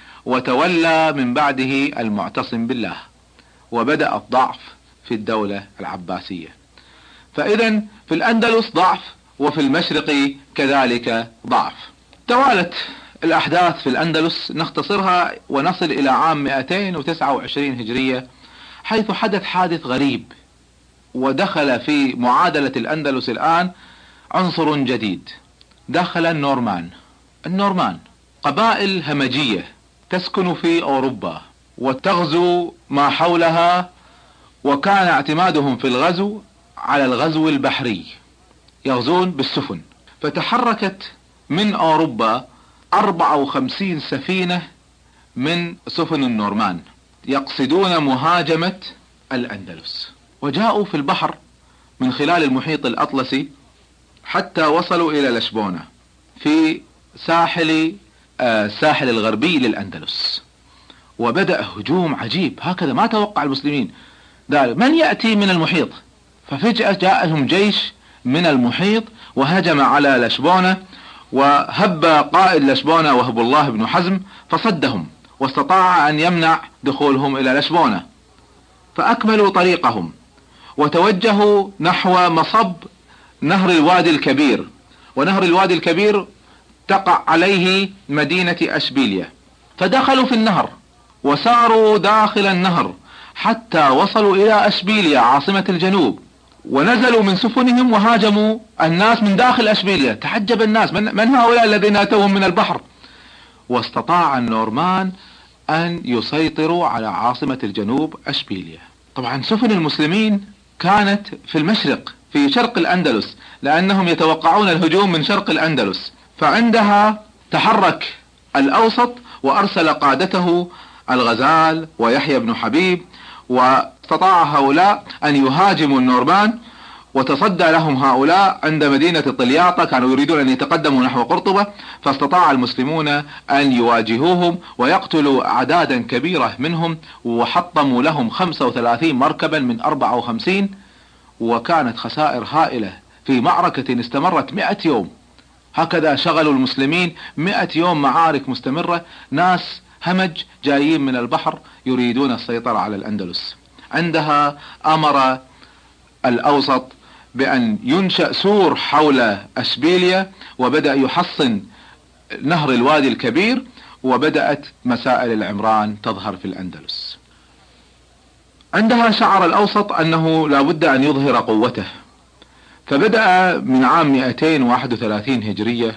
وتولى من بعده المعتصم بالله، وبدأ الضعف في الدولة العباسية. فإذا في الأندلس ضعف، وفي المشرق كذلك ضعف. توالت الأحداث في الأندلس، نختصرها ونصل إلى عام مئتين وتسعة وعشرين هجرية، حيث حدث حادث غريب، ودخل في معادلة الأندلس الآن عنصر جديد. دخل النورمان. النورمان قبائل همجية تسكن في أوروبا وتغزو ما حولها، وكان اعتمادهم في الغزو على الغزو البحري، يغزون بالسفن. فتحركت من أوروبا أربعة وخمسين سفينة من سفن النورمان يقصدون مهاجمة الأندلس، وجاءوا في البحر من خلال المحيط الأطلسي حتى وصلوا إلى لشبونة في ساحل آه الساحل الغربي للأندلس. وبدأ هجوم عجيب، هكذا ما توقع المسلمين، من يأتي من المحيط؟ ففجأة جاءهم جيش من المحيط وهجم على لشبونة، وهب قائد لشبونة وهب الله بن حزم فصدهم، واستطاع أن يمنع دخولهم إلى لشبونة. فأكملوا طريقهم وتوجهوا نحو مصب نهر الوادي الكبير، ونهر الوادي الكبير تقع عليه مدينة أشبيلية. فدخلوا في النهر وساروا داخل النهر حتى وصلوا إلى أشبيلية عاصمة الجنوب، ونزلوا من سفنهم وهاجموا الناس من داخل أشبيلية. تعجب الناس، من, من هؤلاء الذين أتوهم من البحر؟ واستطاع النورمان أن يسيطروا على عاصمة الجنوب أشبيلية. طبعا سفن المسلمين كانت في المشرق، في شرق الأندلس، لأنهم يتوقعون الهجوم من شرق الأندلس. فعندها تحرك الأوسط وأرسل قادته الغزال ويحيى بن حبيب، واستطاع هؤلاء أن يهاجموا النورمان، وتصدى لهم هؤلاء عند مدينة طلياطة، كانوا يريدون أن يتقدموا نحو قرطبة، فاستطاع المسلمون أن يواجهوهم ويقتلوا أعدادا كبيرة منهم، وحطموا لهم خمسة وثلاثين مركبا من أربعة وخمسين، وكانت خسائر هائلة في معركة استمرت مئة يوم. هكذا شغلوا المسلمين مئة يوم معارك مستمرة، ناس همج جايين من البحر يريدون السيطرة على الأندلس. عندها أمر الأوسط بأن ينشأ سور حول أشبيلية، وبدأ يحصن نهر الوادي الكبير، وبدأت مسائل العمران تظهر في الأندلس. عندها شعر الأوسط أنه لا بد أن يظهر قوته، فبدأ من عام مئتين وواحد وثلاثين هجرية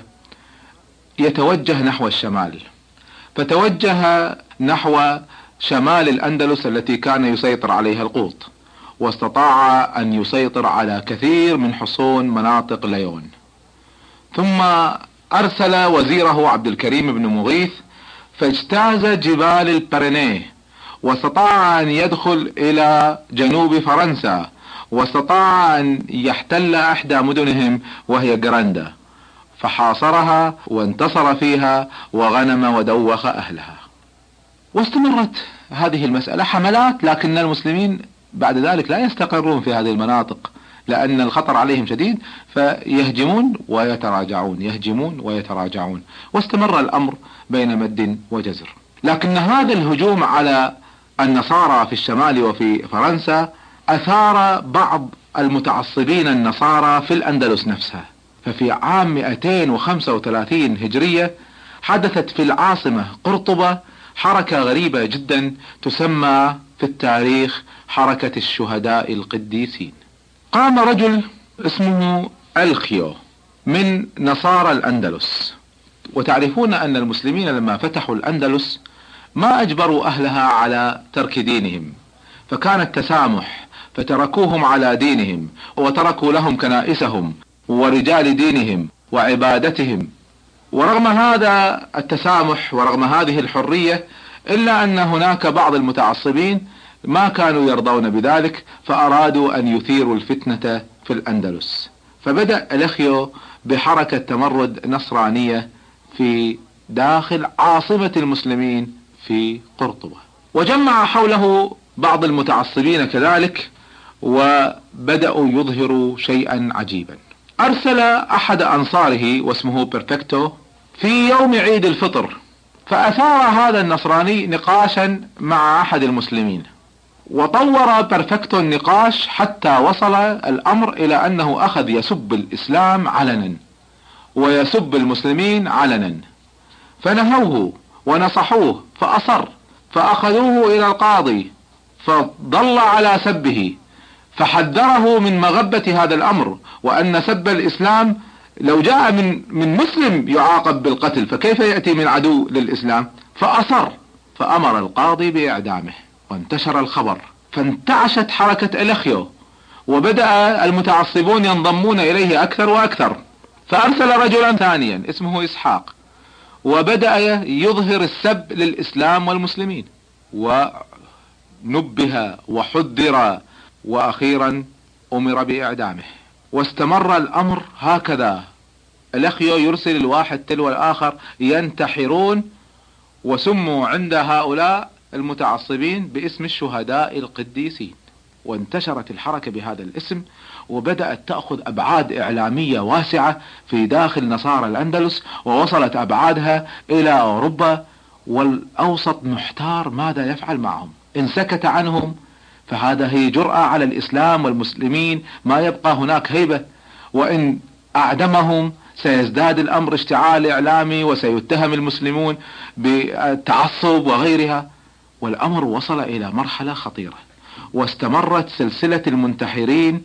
يتوجه نحو الشمال، فتوجه نحو شمال الأندلس التي كان يسيطر عليها القوط، واستطاع أن يسيطر على كثير من حصون مناطق ليون. ثم أرسل وزيره عبد الكريم بن مغيث فاجتاز جبال البرينيه، واستطاع أن يدخل إلى جنوب فرنسا، واستطاع أن يحتل إحدى مدنهم وهي جراندا، فحاصرها وانتصر فيها وغنم ودوخ أهلها. واستمرت هذه المسألة حملات، لكن المسلمين بعد ذلك لا يستقرون في هذه المناطق لأن الخطر عليهم شديد، فيهجمون ويتراجعون، يهجمون ويتراجعون، واستمر الأمر بين مد وجزر. لكن هذا الهجوم على النصارى في الشمال وفي فرنسا أثار بعض المتعصبين النصارى في الأندلس نفسها. ففي عام مئتين وخمسة وثلاثين هجرية حدثت في العاصمة قرطبة حركة غريبة جدا تسمى في التاريخ حركة الشهداء القديسين. قام رجل اسمه الخيو من نصارى الأندلس، وتعرفون أن المسلمين لما فتحوا الأندلس ما أجبروا أهلها على ترك دينهم، فكان التسامح، فتركوهم على دينهم وتركوا لهم كنائسهم ورجال دينهم وعبادتهم ورغم هذا التسامح ورغم هذه الحرية إلا أن هناك بعض المتعصبين ما كانوا يرضون بذلك، فأرادوا أن يثيروا الفتنة في الأندلس. فبدأ الأخيو بحركة تمرد نصرانية في داخل عاصمة المسلمين في قرطبة، وجمع حوله بعض المتعصبين كذلك، وبدأوا يظهروا شيئا عجيبا. أرسل أحد أنصاره واسمه بيرفكتو في يوم عيد الفطر، فأثار هذا النصراني نقاشا مع أحد المسلمين، وطور بيرفكتو النقاش حتى وصل الأمر إلى أنه أخذ يسب الإسلام علنا ويسب المسلمين علنا، فنهوه ونصحوه فأصر، فأخذوه إلى القاضي فضل على سبه، فحذره من مغبة هذا الأمر، وأن سب الإسلام لو جاء من من مسلم يعاقب بالقتل، فكيف يأتي من عدو للإسلام؟ فأصر، فأمر القاضي بإعدامه، وانتشر الخبر، فانتعشت حركة الأخيو، وبدأ المتعصبون ينضمون إليه أكثر وأكثر. فأرسل رجلا ثانيا اسمه إسحاق، وبدأ يظهر السب للإسلام والمسلمين، ونبه وحذر، وأخيرا أمر بإعدامه. واستمر الأمر هكذا، الأخيو يرسل الواحد تلو الآخر ينتحرون، وسموا عند هؤلاء المتعصبين باسم الشهداء القديسين. وانتشرت الحركة بهذا الاسم، وبدأت تأخذ أبعاد إعلامية واسعة في داخل نصارى الأندلس، ووصلت أبعادها إلى أوروبا، والأوسط محتار ماذا يفعل معهم. إن سكت عنهم فهذا هي جرأة على الإسلام والمسلمين، ما يبقى هناك هيبة، وإن أعدمهم سيزداد الأمر اشتعال إعلامي، وسيتهم المسلمون بالتعصب وغيرها. والأمر وصل إلى مرحلة خطيرة، واستمرت سلسلة المنتحرين،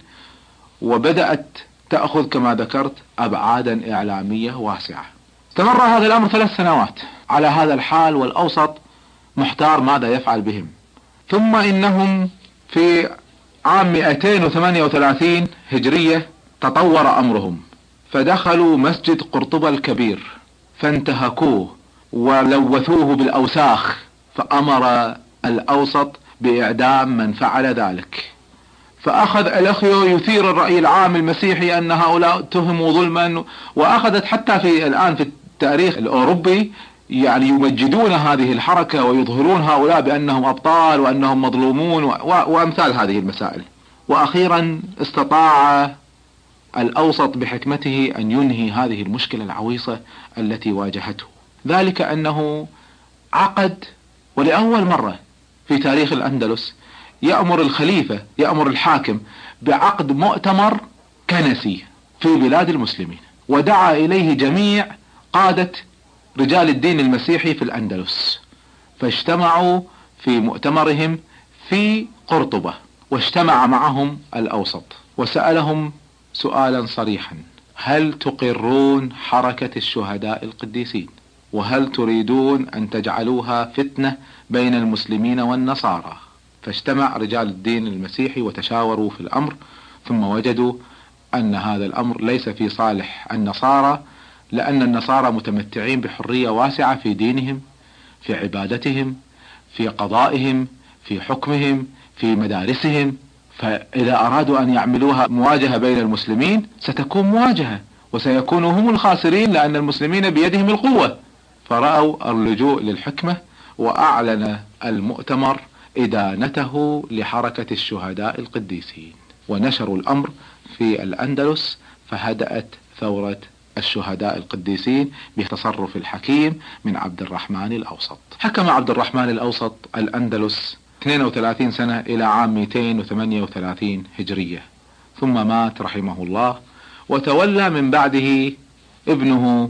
وبدأت تأخذ كما ذكرت أبعادا إعلامية واسعة. استمر هذا الأمر ثلاث سنوات على هذا الحال، والأوسط محتار ماذا يفعل بهم. ثم إنهم في عام مئتين وثمانية وثلاثين هجرية تطور أمرهم، فدخلوا مسجد قرطبة الكبير فانتهكوه ولوثوه بالأوساخ، فأمر الأوسط بإعدام من فعل ذلك. فأخذ الأخيو يثير الرأي العام المسيحي أن هؤلاء اتهموا ظلما، وأخذت حتى في الآن في التاريخ الأوروبي يعني يمجدون هذه الحركة ويظهرون هؤلاء بأنهم أبطال وأنهم مظلومون وأمثال هذه المسائل. وأخيرا استطاع الأوسط بحكمته أن ينهي هذه المشكلة العويصة التي واجهته، ذلك أنه عقد ولأول مرة في تاريخ الأندلس يأمر الخليفة يأمر الحاكم بعقد مؤتمر كنسي في بلاد المسلمين، ودعا إليه جميع قادة رجال الدين المسيحي في الأندلس، فاجتمعوا في مؤتمرهم في قرطبة، واجتمع معهم الأوسط وسألهم سؤالا صريحا: هل تقرون حركة الشهداء القديسين؟ وهل تريدون أن تجعلوها فتنة بين المسلمين والنصارى؟ فاجتمع رجال الدين المسيحي وتشاوروا في الأمر، ثم وجدوا أن هذا الأمر ليس في صالح النصارى، لأن النصارى متمتعين بحرية واسعة في دينهم، في عبادتهم، في قضائهم، في حكمهم، في مدارسهم. فإذا أرادوا أن يعملوها مواجهة بين المسلمين ستكون مواجهة، وسيكونوا هم الخاسرين لأن المسلمين بيدهم القوة. فرأوا اللجوء للحكمة، وأعلن المؤتمر إدانته لحركة الشهداء القديسين، ونشروا الأمر في الأندلس، فهدأت ثورة الشهداء القديسين بتصرف الحكيم من عبد الرحمن الأوسط. حكم عبد الرحمن الأوسط الأندلس اثنين وثلاثين سنة إلى عام مئتين وثمانية وثلاثين هجرية، ثم مات رحمه الله، وتولى من بعده ابنه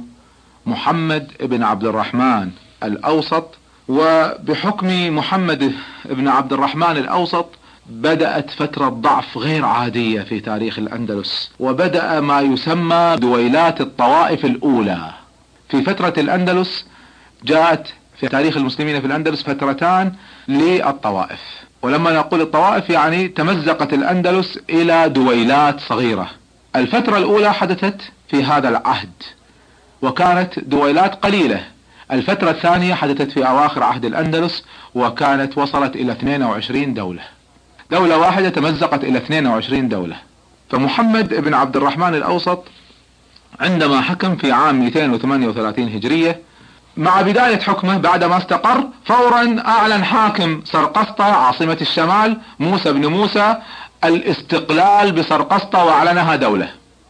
محمد بن عبد الرحمن الأوسط. وبحكم محمد بن عبد الرحمن الأوسط بدأت فترة ضعف غير عادية في تاريخ الأندلس، وبدأ ما يسمى دويلات الطوائف الأولى. في فترة الأندلس جاءت في تاريخ المسلمين في الأندلس فترتان للطوائف، ولما نقول الطوائف يعني تمزقت الأندلس إلى دويلات صغيرة. الفترة الأولى حدثت في هذا العهد، وكانت دويلات قليلة. الفترة الثانية حدثت في أواخر عهد الأندلس، وكانت وصلت إلى اثنين وعشرين دولة. دولة واحدة تمزقت إلى اثنين وعشرين دولة. فمحمد بن عبد الرحمن الأوسط عندما حكم في عام مئتين وثمانية وثلاثين هجرية، مع بداية حكمه بعدما استقر فورا أعلن حاكم سرقسطة عاصمة الشمال موسى بن موسى الاستقلال بسرقسطة وأعلنها دولة.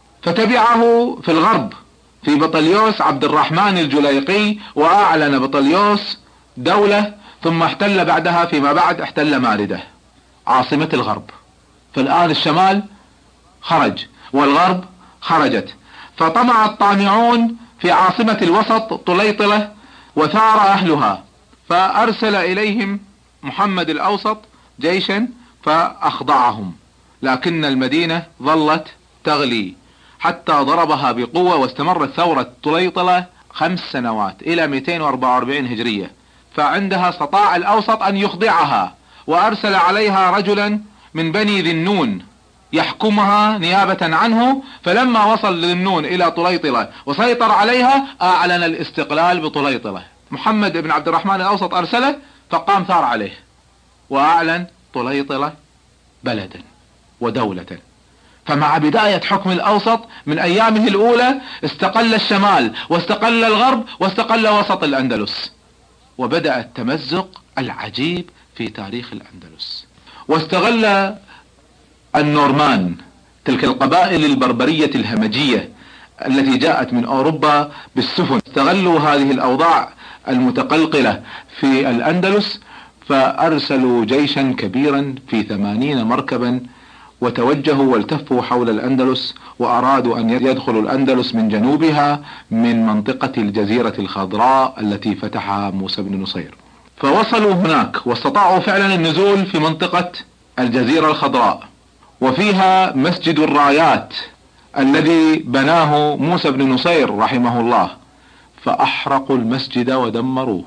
فتبعه في الغرب في بطليوس عبد الرحمن الجليقي وأعلن بطليوس دولة، ثم احتل بعدها فيما بعد احتل ماردة عاصمة الغرب. فالآن الشمال خرج والغرب خرجت، فطمع الطامعون في عاصمة الوسط طليطلة وثار أهلها، فأرسل إليهم محمد الأوسط جيشا فأخضعهم، لكن المدينة ظلت تغلي حتى ضربها بقوة، واستمرت ثورة طليطلة خمس سنوات إلى مئتين وأربعة وأربعين هجرية. فعندها استطاع الأوسط أن يخضعها، وأرسل عليها رجلا من بني ذي النون يحكمها نيابة عنه. فلما وصل ذي النون إلى طليطلة وسيطر عليها أعلن الاستقلال بطليطلة. محمد بن عبد الرحمن الأوسط أرسله فقام ثار عليه وأعلن طليطلة بلدا ودولة. فمع بداية حكم الأوسط من أيامه الأولى استقل الشمال واستقل الغرب واستقل وسط الأندلس، وبدأ التمزق العجيب في تاريخ الأندلس. واستغل النورمان تلك القبائل البربرية الهمجية التي جاءت من أوروبا بالسفن، استغلوا هذه الأوضاع المتقلقلة في الأندلس، فأرسلوا جيشا كبيرا في ثمانين مركبا وتوجهوا والتفوا حول الأندلس، وأرادوا أن يدخلوا الأندلس من جنوبها من منطقة الجزيرة الخضراء التي فتحها موسى بن نصير. فوصلوا هناك واستطاعوا فعلا النزول في منطقة الجزيرة الخضراء، وفيها مسجد الرايات الذي بناه موسى بن نصير رحمه الله. فأحرقوا المسجد ودمروه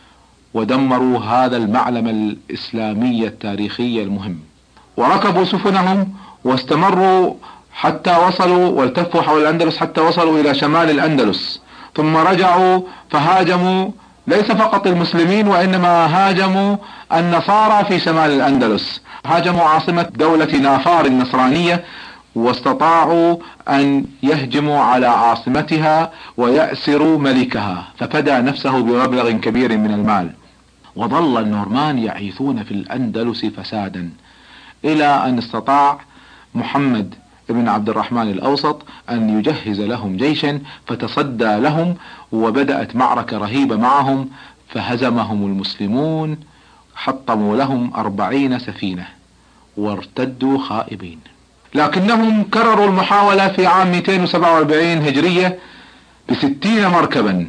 ودمروا هذا المعلم الإسلامي التاريخي المهم، وركبوا سفنهم واستمروا حتى وصلوا والتفوا حول الأندلس حتى وصلوا إلى شمال الأندلس، ثم رجعوا فهاجموا ليس فقط المسلمين وإنما هاجموا النصارى في شمال الأندلس، هاجموا عاصمة دولة نافار النصرانية، واستطاعوا أن يهجموا على عاصمتها ويأسروا ملكها، ففدى نفسه بمبلغ كبير من المال. وظل النورمان يعيثون في الأندلس فسادا إلى أن استطاع محمد بن عبد الرحمن الأوسط أن يجهز لهم جيشا فتصدى لهم، وبدأت معركة رهيبة معهم، فهزمهم المسلمون، حطموا لهم أربعين سفينة وارتدوا خائبين. لكنهم كرروا المحاولة في عام مئتين وسبعة وأربعين هجرية بستين مركبا،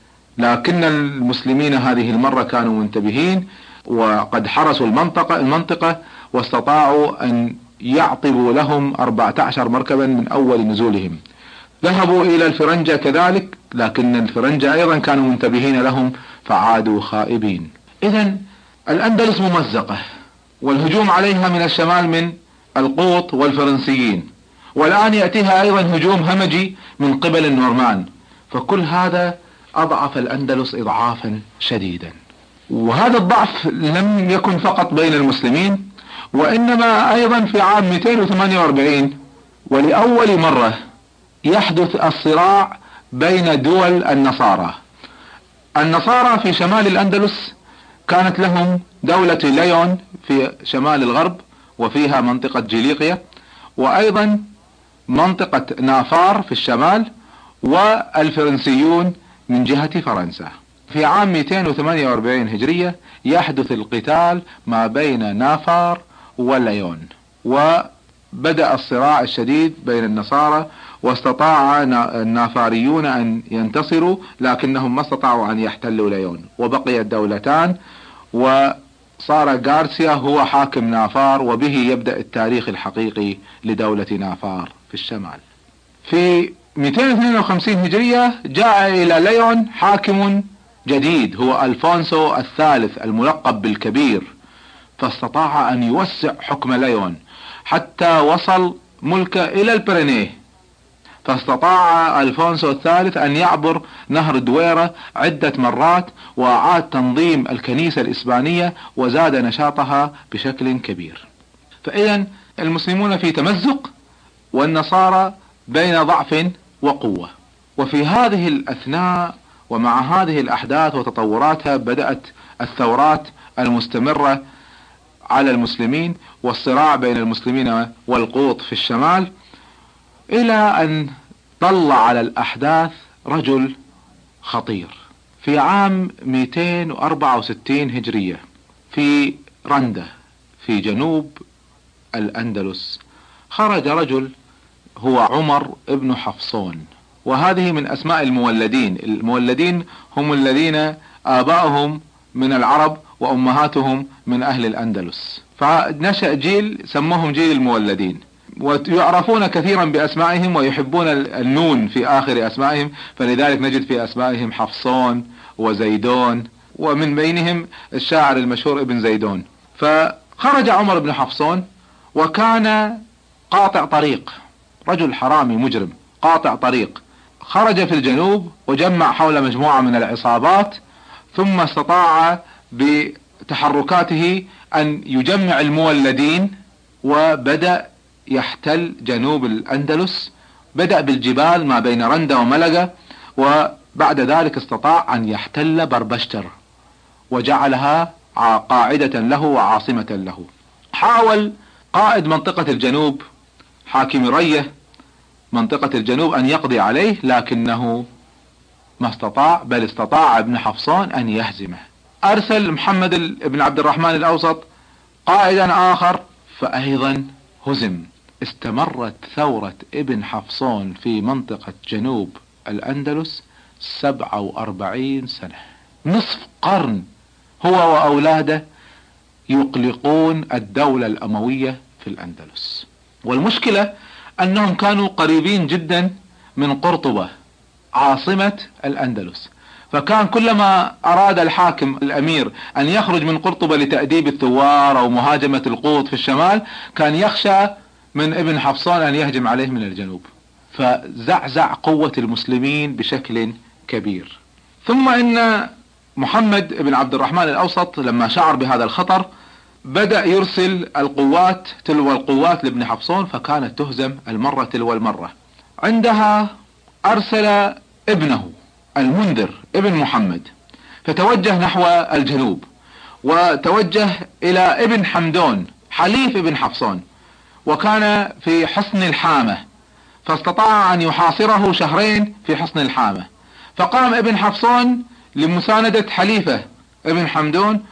لكن المسلمين هذه المرة كانوا منتبهين وقد حرسوا المنطقة المنطقة واستطاعوا أن يعطبوا لهم أربعة عشر مركبا من أول نزولهم. ذهبوا إلى الفرنجة كذلك، لكن الفرنجة أيضا كانوا منتبهين لهم فعادوا خائبين. إذن الأندلس ممزقة، والهجوم عليها من الشمال من القوط والفرنسيين، والآن يأتيها أيضا هجوم همجي من قبل النورمان، فكل هذا أضعف الأندلس إضعافا شديدا. وهذا الضعف لم يكن فقط بين المسلمين، وإنما أيضا في عام مئتين وثمانية وأربعين ولأول مرة يحدث الصراع بين دول النصارى. النصارى في شمال الأندلس كانت لهم دولة ليون في شمال الغرب وفيها منطقة جليقية، وأيضا منطقة نافار في الشمال، والفرنسيون من جهة فرنسا. في عام مئتين وثمانية وأربعين هجرية يحدث القتال ما بين نافار وليون، وبدأ الصراع الشديد بين النصارى، واستطاع النافاريون أن ينتصروا لكنهم ما استطاعوا أن يحتلوا ليون، وبقيت دولتان، وصار غارسيا هو حاكم نافار، وبه يبدأ التاريخ الحقيقي لدولة نافار في الشمال. في مئتين واثنين وخمسين هجرية جاء إلى ليون حاكم جديد هو ألفونسو الثالث الملقب بالكبير، فاستطاع أن يوسع حكم ليون حتى وصل ملكه إلى البرينيه. فاستطاع ألفونسو الثالث أن يعبر نهر دويرة عدة مرات، وأعاد تنظيم الكنيسة الإسبانية وزاد نشاطها بشكل كبير. فإذا المسلمون في تمزق والنصارى بين ضعف وقوة. وفي هذه الأثناء ومع هذه الأحداث وتطوراتها بدأت الثورات المستمرة على المسلمين والصراع بين المسلمين والقوط في الشمال، إلى أن طلع على الأحداث رجل خطير. في عام مئتين وأربعة وستين هجرية في رندا في جنوب الأندلس خرج رجل هو عمر ابن حفصون، وهذه من أسماء المولدين. المولدين هم الذين آباؤهم من العرب وأمهاتهم من أهل الأندلس، فنشأ جيل سموهم جيل المولدين، ويعرفون كثيرا بأسمائهم ويحبون النون في آخر أسمائهم، فلذلك نجد في أسمائهم حفصون وزيدون، ومن بينهم الشاعر المشهور ابن زيدون. فخرج عمر بن حفصون وكان قاطع طريق، رجل حرامي مجرم قاطع طريق، خرج في الجنوب وجمع حول مجموعة من العصابات، ثم استطاع بتحركاته أن يجمع المولدين وبدأ يحتل جنوب الأندلس. بدأ بالجبال ما بين رندا وملقا، وبعد ذلك استطاع أن يحتل بربشتر وجعلها قاعدة له وعاصمة له. حاول قائد منطقة الجنوب حاكم ريه منطقة الجنوب أن يقضي عليه، لكنه ما استطاع، بل استطاع ابن حفصون أن يهزمه. أرسل محمد بن عبد الرحمن الأوسط قائدا آخر فأيضا هزم. استمرت ثورة ابن حفصون في منطقة جنوب الأندلس سبعة وأربعين سنة، نصف قرن هو وأولاده يقلقون الدولة الأموية في الأندلس. والمشكلة أنهم كانوا قريبين جدا من قرطبة عاصمة الأندلس، فكان كلما أراد الحاكم الأمير أن يخرج من قرطبة لتأديب الثوار أو مهاجمة القوط في الشمال كان يخشى من ابن حفصون أن يهجم عليه من الجنوب، فزعزع قوة المسلمين بشكل كبير. ثم إن محمد بن عبد الرحمن الأوسط لما شعر بهذا الخطر بدأ يرسل القوات تلو القوات لابن حفصون، فكانت تهزم المرة تلو المرة. عندها أرسل ابنه المنذر ابن محمد، فتوجه نحو الجنوب وتوجه إلى ابن حمدون حليف ابن حفصون، وكان في حصن الحامة، فاستطاع أن يحاصره شهرين في حصن الحامة. فقام ابن حفصون لمساندة حليفه ابن حمدون،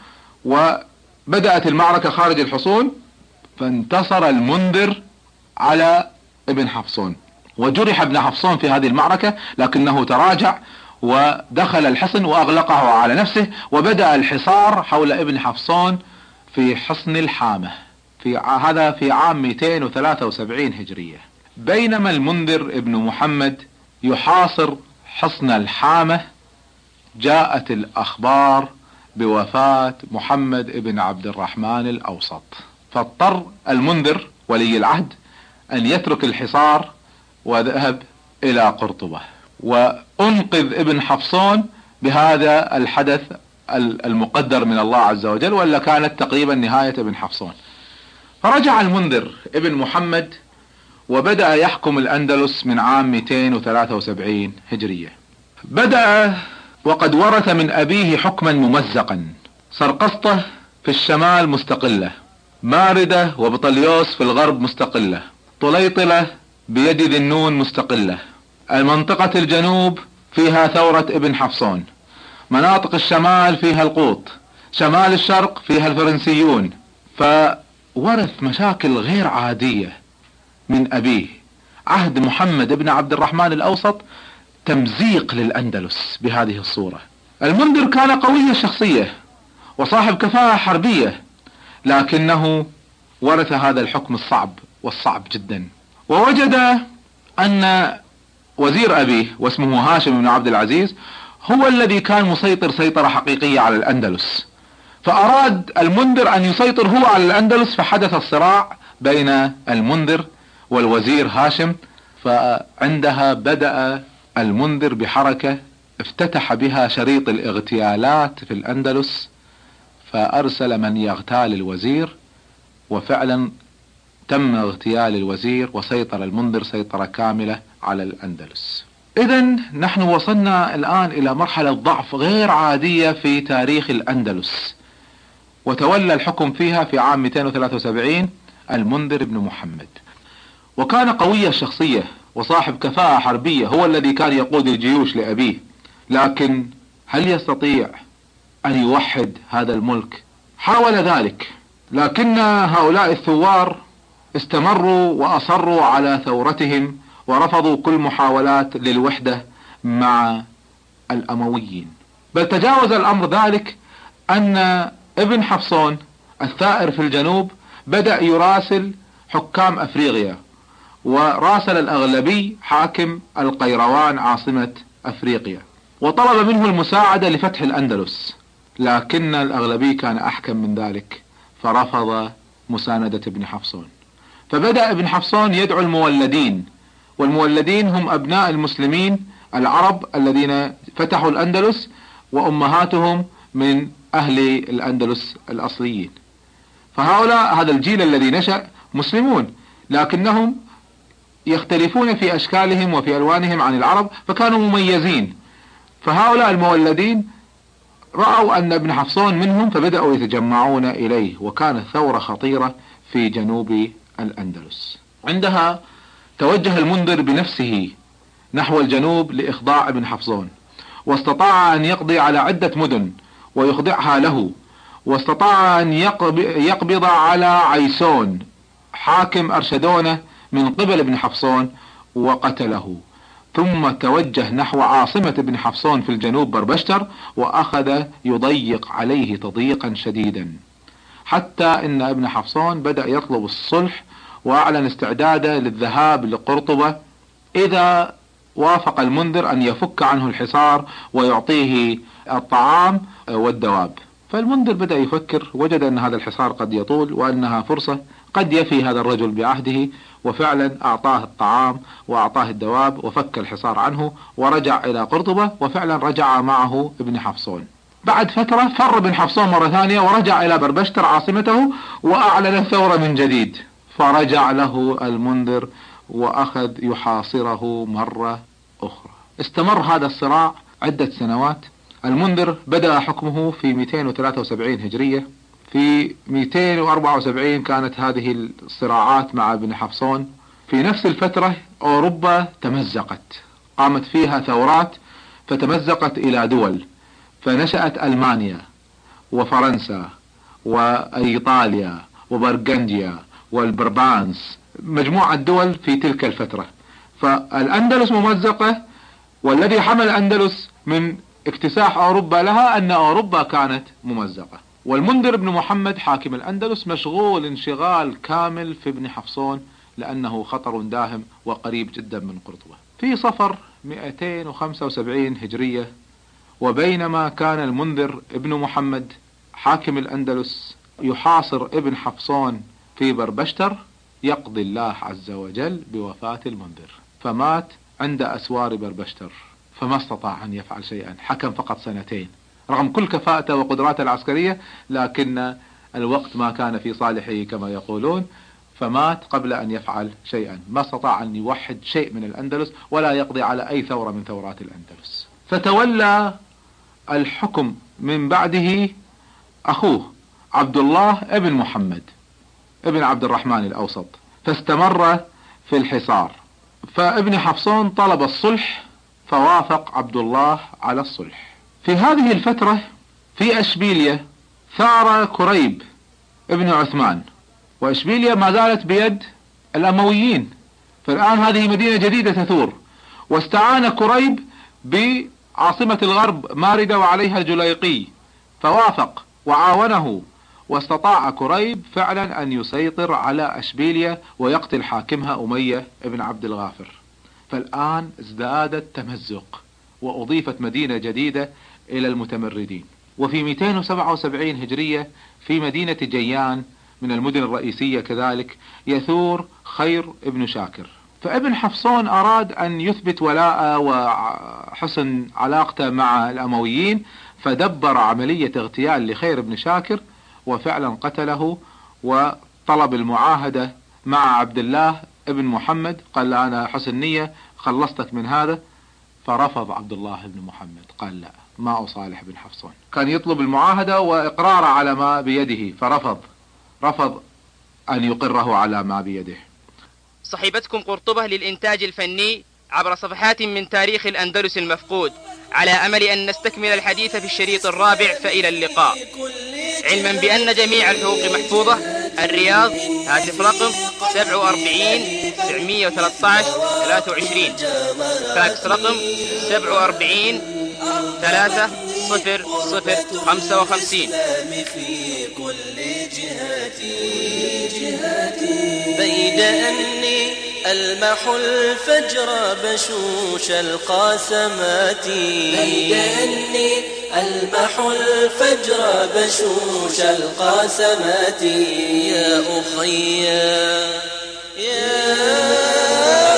وبدأت المعركة خارج الحصون، فانتصر المنذر على ابن حفصون، وجرح ابن حفصون في هذه المعركة، لكنه تراجع ودخل الحصن وأغلقه على نفسه، وبدأ الحصار حول ابن حفصون في حصن الحامة. في هذا في عام مئتين وثلاثة وسبعين هجرية. بينما المنذر ابن محمد يحاصر حصن الحامة، جاءت الأخبار بوفاة محمد ابن عبد الرحمن الأوسط، فاضطر المنذر ولي العهد أن يترك الحصار وذهب إلى قرطبة، وأنقذ ابن حفصون بهذا الحدث المقدر من الله عز وجل، ولا كانت تقريبا نهاية ابن حفصون. فرجع المنذر ابن محمد وبدأ يحكم الأندلس من عام مئتين وثلاثة وسبعين هجرية. بدأ وقد ورث من أبيه حكما ممزقا. سرقسطة في الشمال مستقلة، ماردة وبطليوس في الغرب مستقلة، طليطلة بيد ذي النون مستقلة، المنطقة الجنوب فيها ثورة ابن حفصون، مناطق الشمال فيها القوط، شمال الشرق فيها الفرنسيون. فورث مشاكل غير عادية من أبيه. عهد محمد بن عبد الرحمن الأوسط تمزيق للأندلس بهذه الصورة. المنذر كان قوي الشخصية وصاحب كفاءة حربية، لكنه ورث هذا الحكم الصعب والصعب جدا، ووجد أن وزير أبيه واسمه هاشم بن عبد العزيز هو الذي كان مسيطر سيطرة حقيقية على الأندلس، فأراد المنذر أن يسيطر هو على الأندلس، فحدث الصراع بين المنذر والوزير هاشم، فعندها بدأ المنذر بحركة افتتح بها شريط الاغتيالات في الأندلس، فأرسل من يغتال الوزير، وفعلا تم اغتيال الوزير وسيطر المنذر سيطرة كاملة على الأندلس. إذن نحن وصلنا الآن إلى مرحلة ضعف غير عادية في تاريخ الأندلس، وتولى الحكم فيها في عام مئتين وثلاثة وسبعين المنذر بن محمد، وكان قوي الشخصية وصاحب كفاءة حربية، هو الذي كان يقود الجيوش لأبيه. لكن هل يستطيع أن يوحد هذا الملك؟ حاول ذلك، لكن هؤلاء الثوار استمروا وأصروا على ثورتهم ورفضوا كل محاولات للوحدة مع الأمويين. بل تجاوز الأمر ذلك أن ابن حفصون الثائر في الجنوب بدأ يراسل حكام أفريقيا، وراسل الأغلبي حاكم القيروان عاصمة أفريقيا، وطلب منه المساعدة لفتح الأندلس، لكن الأغلبي كان أحكم من ذلك فرفض مساندة ابن حفصون. فبدأ ابن حفصون يدعو المولدين، والمولدين هم أبناء المسلمين العرب الذين فتحوا الأندلس وأمهاتهم من أهل الأندلس الأصليين. فهؤلاء هذا الجيل الذي نشأ مسلمون، لكنهم يختلفون في أشكالهم وفي ألوانهم عن العرب، فكانوا مميزين. فهؤلاء المولدين رأوا أن ابن حفصون منهم، فبدأوا يتجمعون إليه، وكانت ثورة خطيرة في جنوب الأندلس. عندها توجه المنذر بنفسه نحو الجنوب لإخضاع ابن حفصون، واستطاع أن يقضي على عدة مدن ويخضعها له، واستطاع أن يقبض على عيسون حاكم أرشدونة من قبل ابن حفصون وقتله. ثم توجه نحو عاصمة ابن حفصون في الجنوب بربشتر، وأخذ يضيق عليه تضييقا شديدا، حتى ان ابن حفصون بدأ يطلب الصلح، وأعلن استعداده للذهاب لقرطبة إذا وافق المنذر أن يفك عنه الحصار ويعطيه الطعام والدواب. فالمنذر بدأ يفكر، وجد أن هذا الحصار قد يطول وأنها فرصة قد يفي هذا الرجل بعهده، وفعلا أعطاه الطعام وأعطاه الدواب وفك الحصار عنه ورجع إلى قرطبة، وفعلا رجع معه ابن حفصون. بعد فترة فر ابن حفصون مرة ثانية ورجع إلى بربشتر عاصمته وأعلن الثورة من جديد، فرجع له المنذر وأخذ يحاصره مرة أخرى. استمر هذا الصراع عدة سنوات. المنذر بدأ حكمه في مئتين وثلاثة وسبعين هجرية، في مئتين وأربعة وسبعين كانت هذه الصراعات مع ابن حفصون. في نفس الفترة أوروبا تمزقت، قامت فيها ثورات فتمزقت إلى دول، فنشأت ألمانيا وفرنسا وإيطاليا وبرغنديا والبربانس، مجموعة دول في تلك الفترة. فالأندلس ممزقة، والذي حمل الأندلس من اكتساح أوروبا لها أن أوروبا كانت ممزقة. والمنذر بن محمد حاكم الأندلس مشغول انشغال كامل في ابن حفصون، لأنه خطر داهم وقريب جدا من قرطبة. في صفر مئتين وخمسة وسبعين هجرية، وبينما كان المنذر ابن محمد حاكم الأندلس يحاصر ابن حفصون في بربشتر، يقضي الله عز وجل بوفاة المنذر، فمات عند أسوار بربشتر، فما استطاع أن يفعل شيئا. حكم فقط سنتين رغم كل كفاءته وقدراته العسكرية، لكن الوقت ما كان في صالحه كما يقولون، فمات قبل أن يفعل شيئا. ما استطاع أن يوحد شيء من الأندلس ولا يقضي على أي ثورة من ثورات الأندلس. فتولى الحكم من بعده أخوه عبد الله ابن محمد ابن عبد الرحمن الأوسط، فاستمر في الحصار. فابن حفصون طلب الصلح، فوافق عبد الله على الصلح. في هذه الفترة في أشبيلية ثار كريب ابن عثمان، وأشبيلية ما زالت بيد الأمويين، فالآن هذه مدينة جديدة تثور. واستعان كريب بعاصمة الغرب ماردة وعليها الجليقي، فوافق وعاونه، واستطاع كريب فعلا أن يسيطر على أشبيلية ويقتل حاكمها أمية ابن عبد الغافر. فالآن ازداد التمزق، وأضيفت مدينة جديدة إلى المتمردين. وفي مئتين وسبعة وسبعين هجرية في مدينة جيان من المدن الرئيسية كذلك يثور خير ابن شاكر، فابن حفصون أراد أن يثبت ولاءه وحسن علاقته مع الأمويين، فدبر عملية اغتيال لخير بن شاكر وفعلا قتله، وطلب المعاهدة مع عبد الله ابن محمد، قال له أنا حسن نية خلصتك من هذا، فرفض عبد الله بن محمد، قال لا ما أصالح بن حفصون. كان يطلب المعاهدة وإقراره على ما بيده، فرفض رفض أن يقره على ما بيده. صحيفتكم قرطبة للإنتاج الفني عبر صفحات من تاريخ الأندلس المفقود، على أمل أن نستكمل الحديث في الشريط الرابع، فإلى اللقاء. علما بأن جميع الحقوق محفوظة. الرياض، هاتف رقم سبعة وأربعين تسعمائة وثلاثة عشر ثلاثة وعشرين، فاكس رقم سبعة وأربعين ثلاثة صفر صفر خمسة وخمسين. بيد أني ألمح الفجر بشوش القاسمات، بيد أني ألمح الفجر بشوش القاسمات. يا أخي يا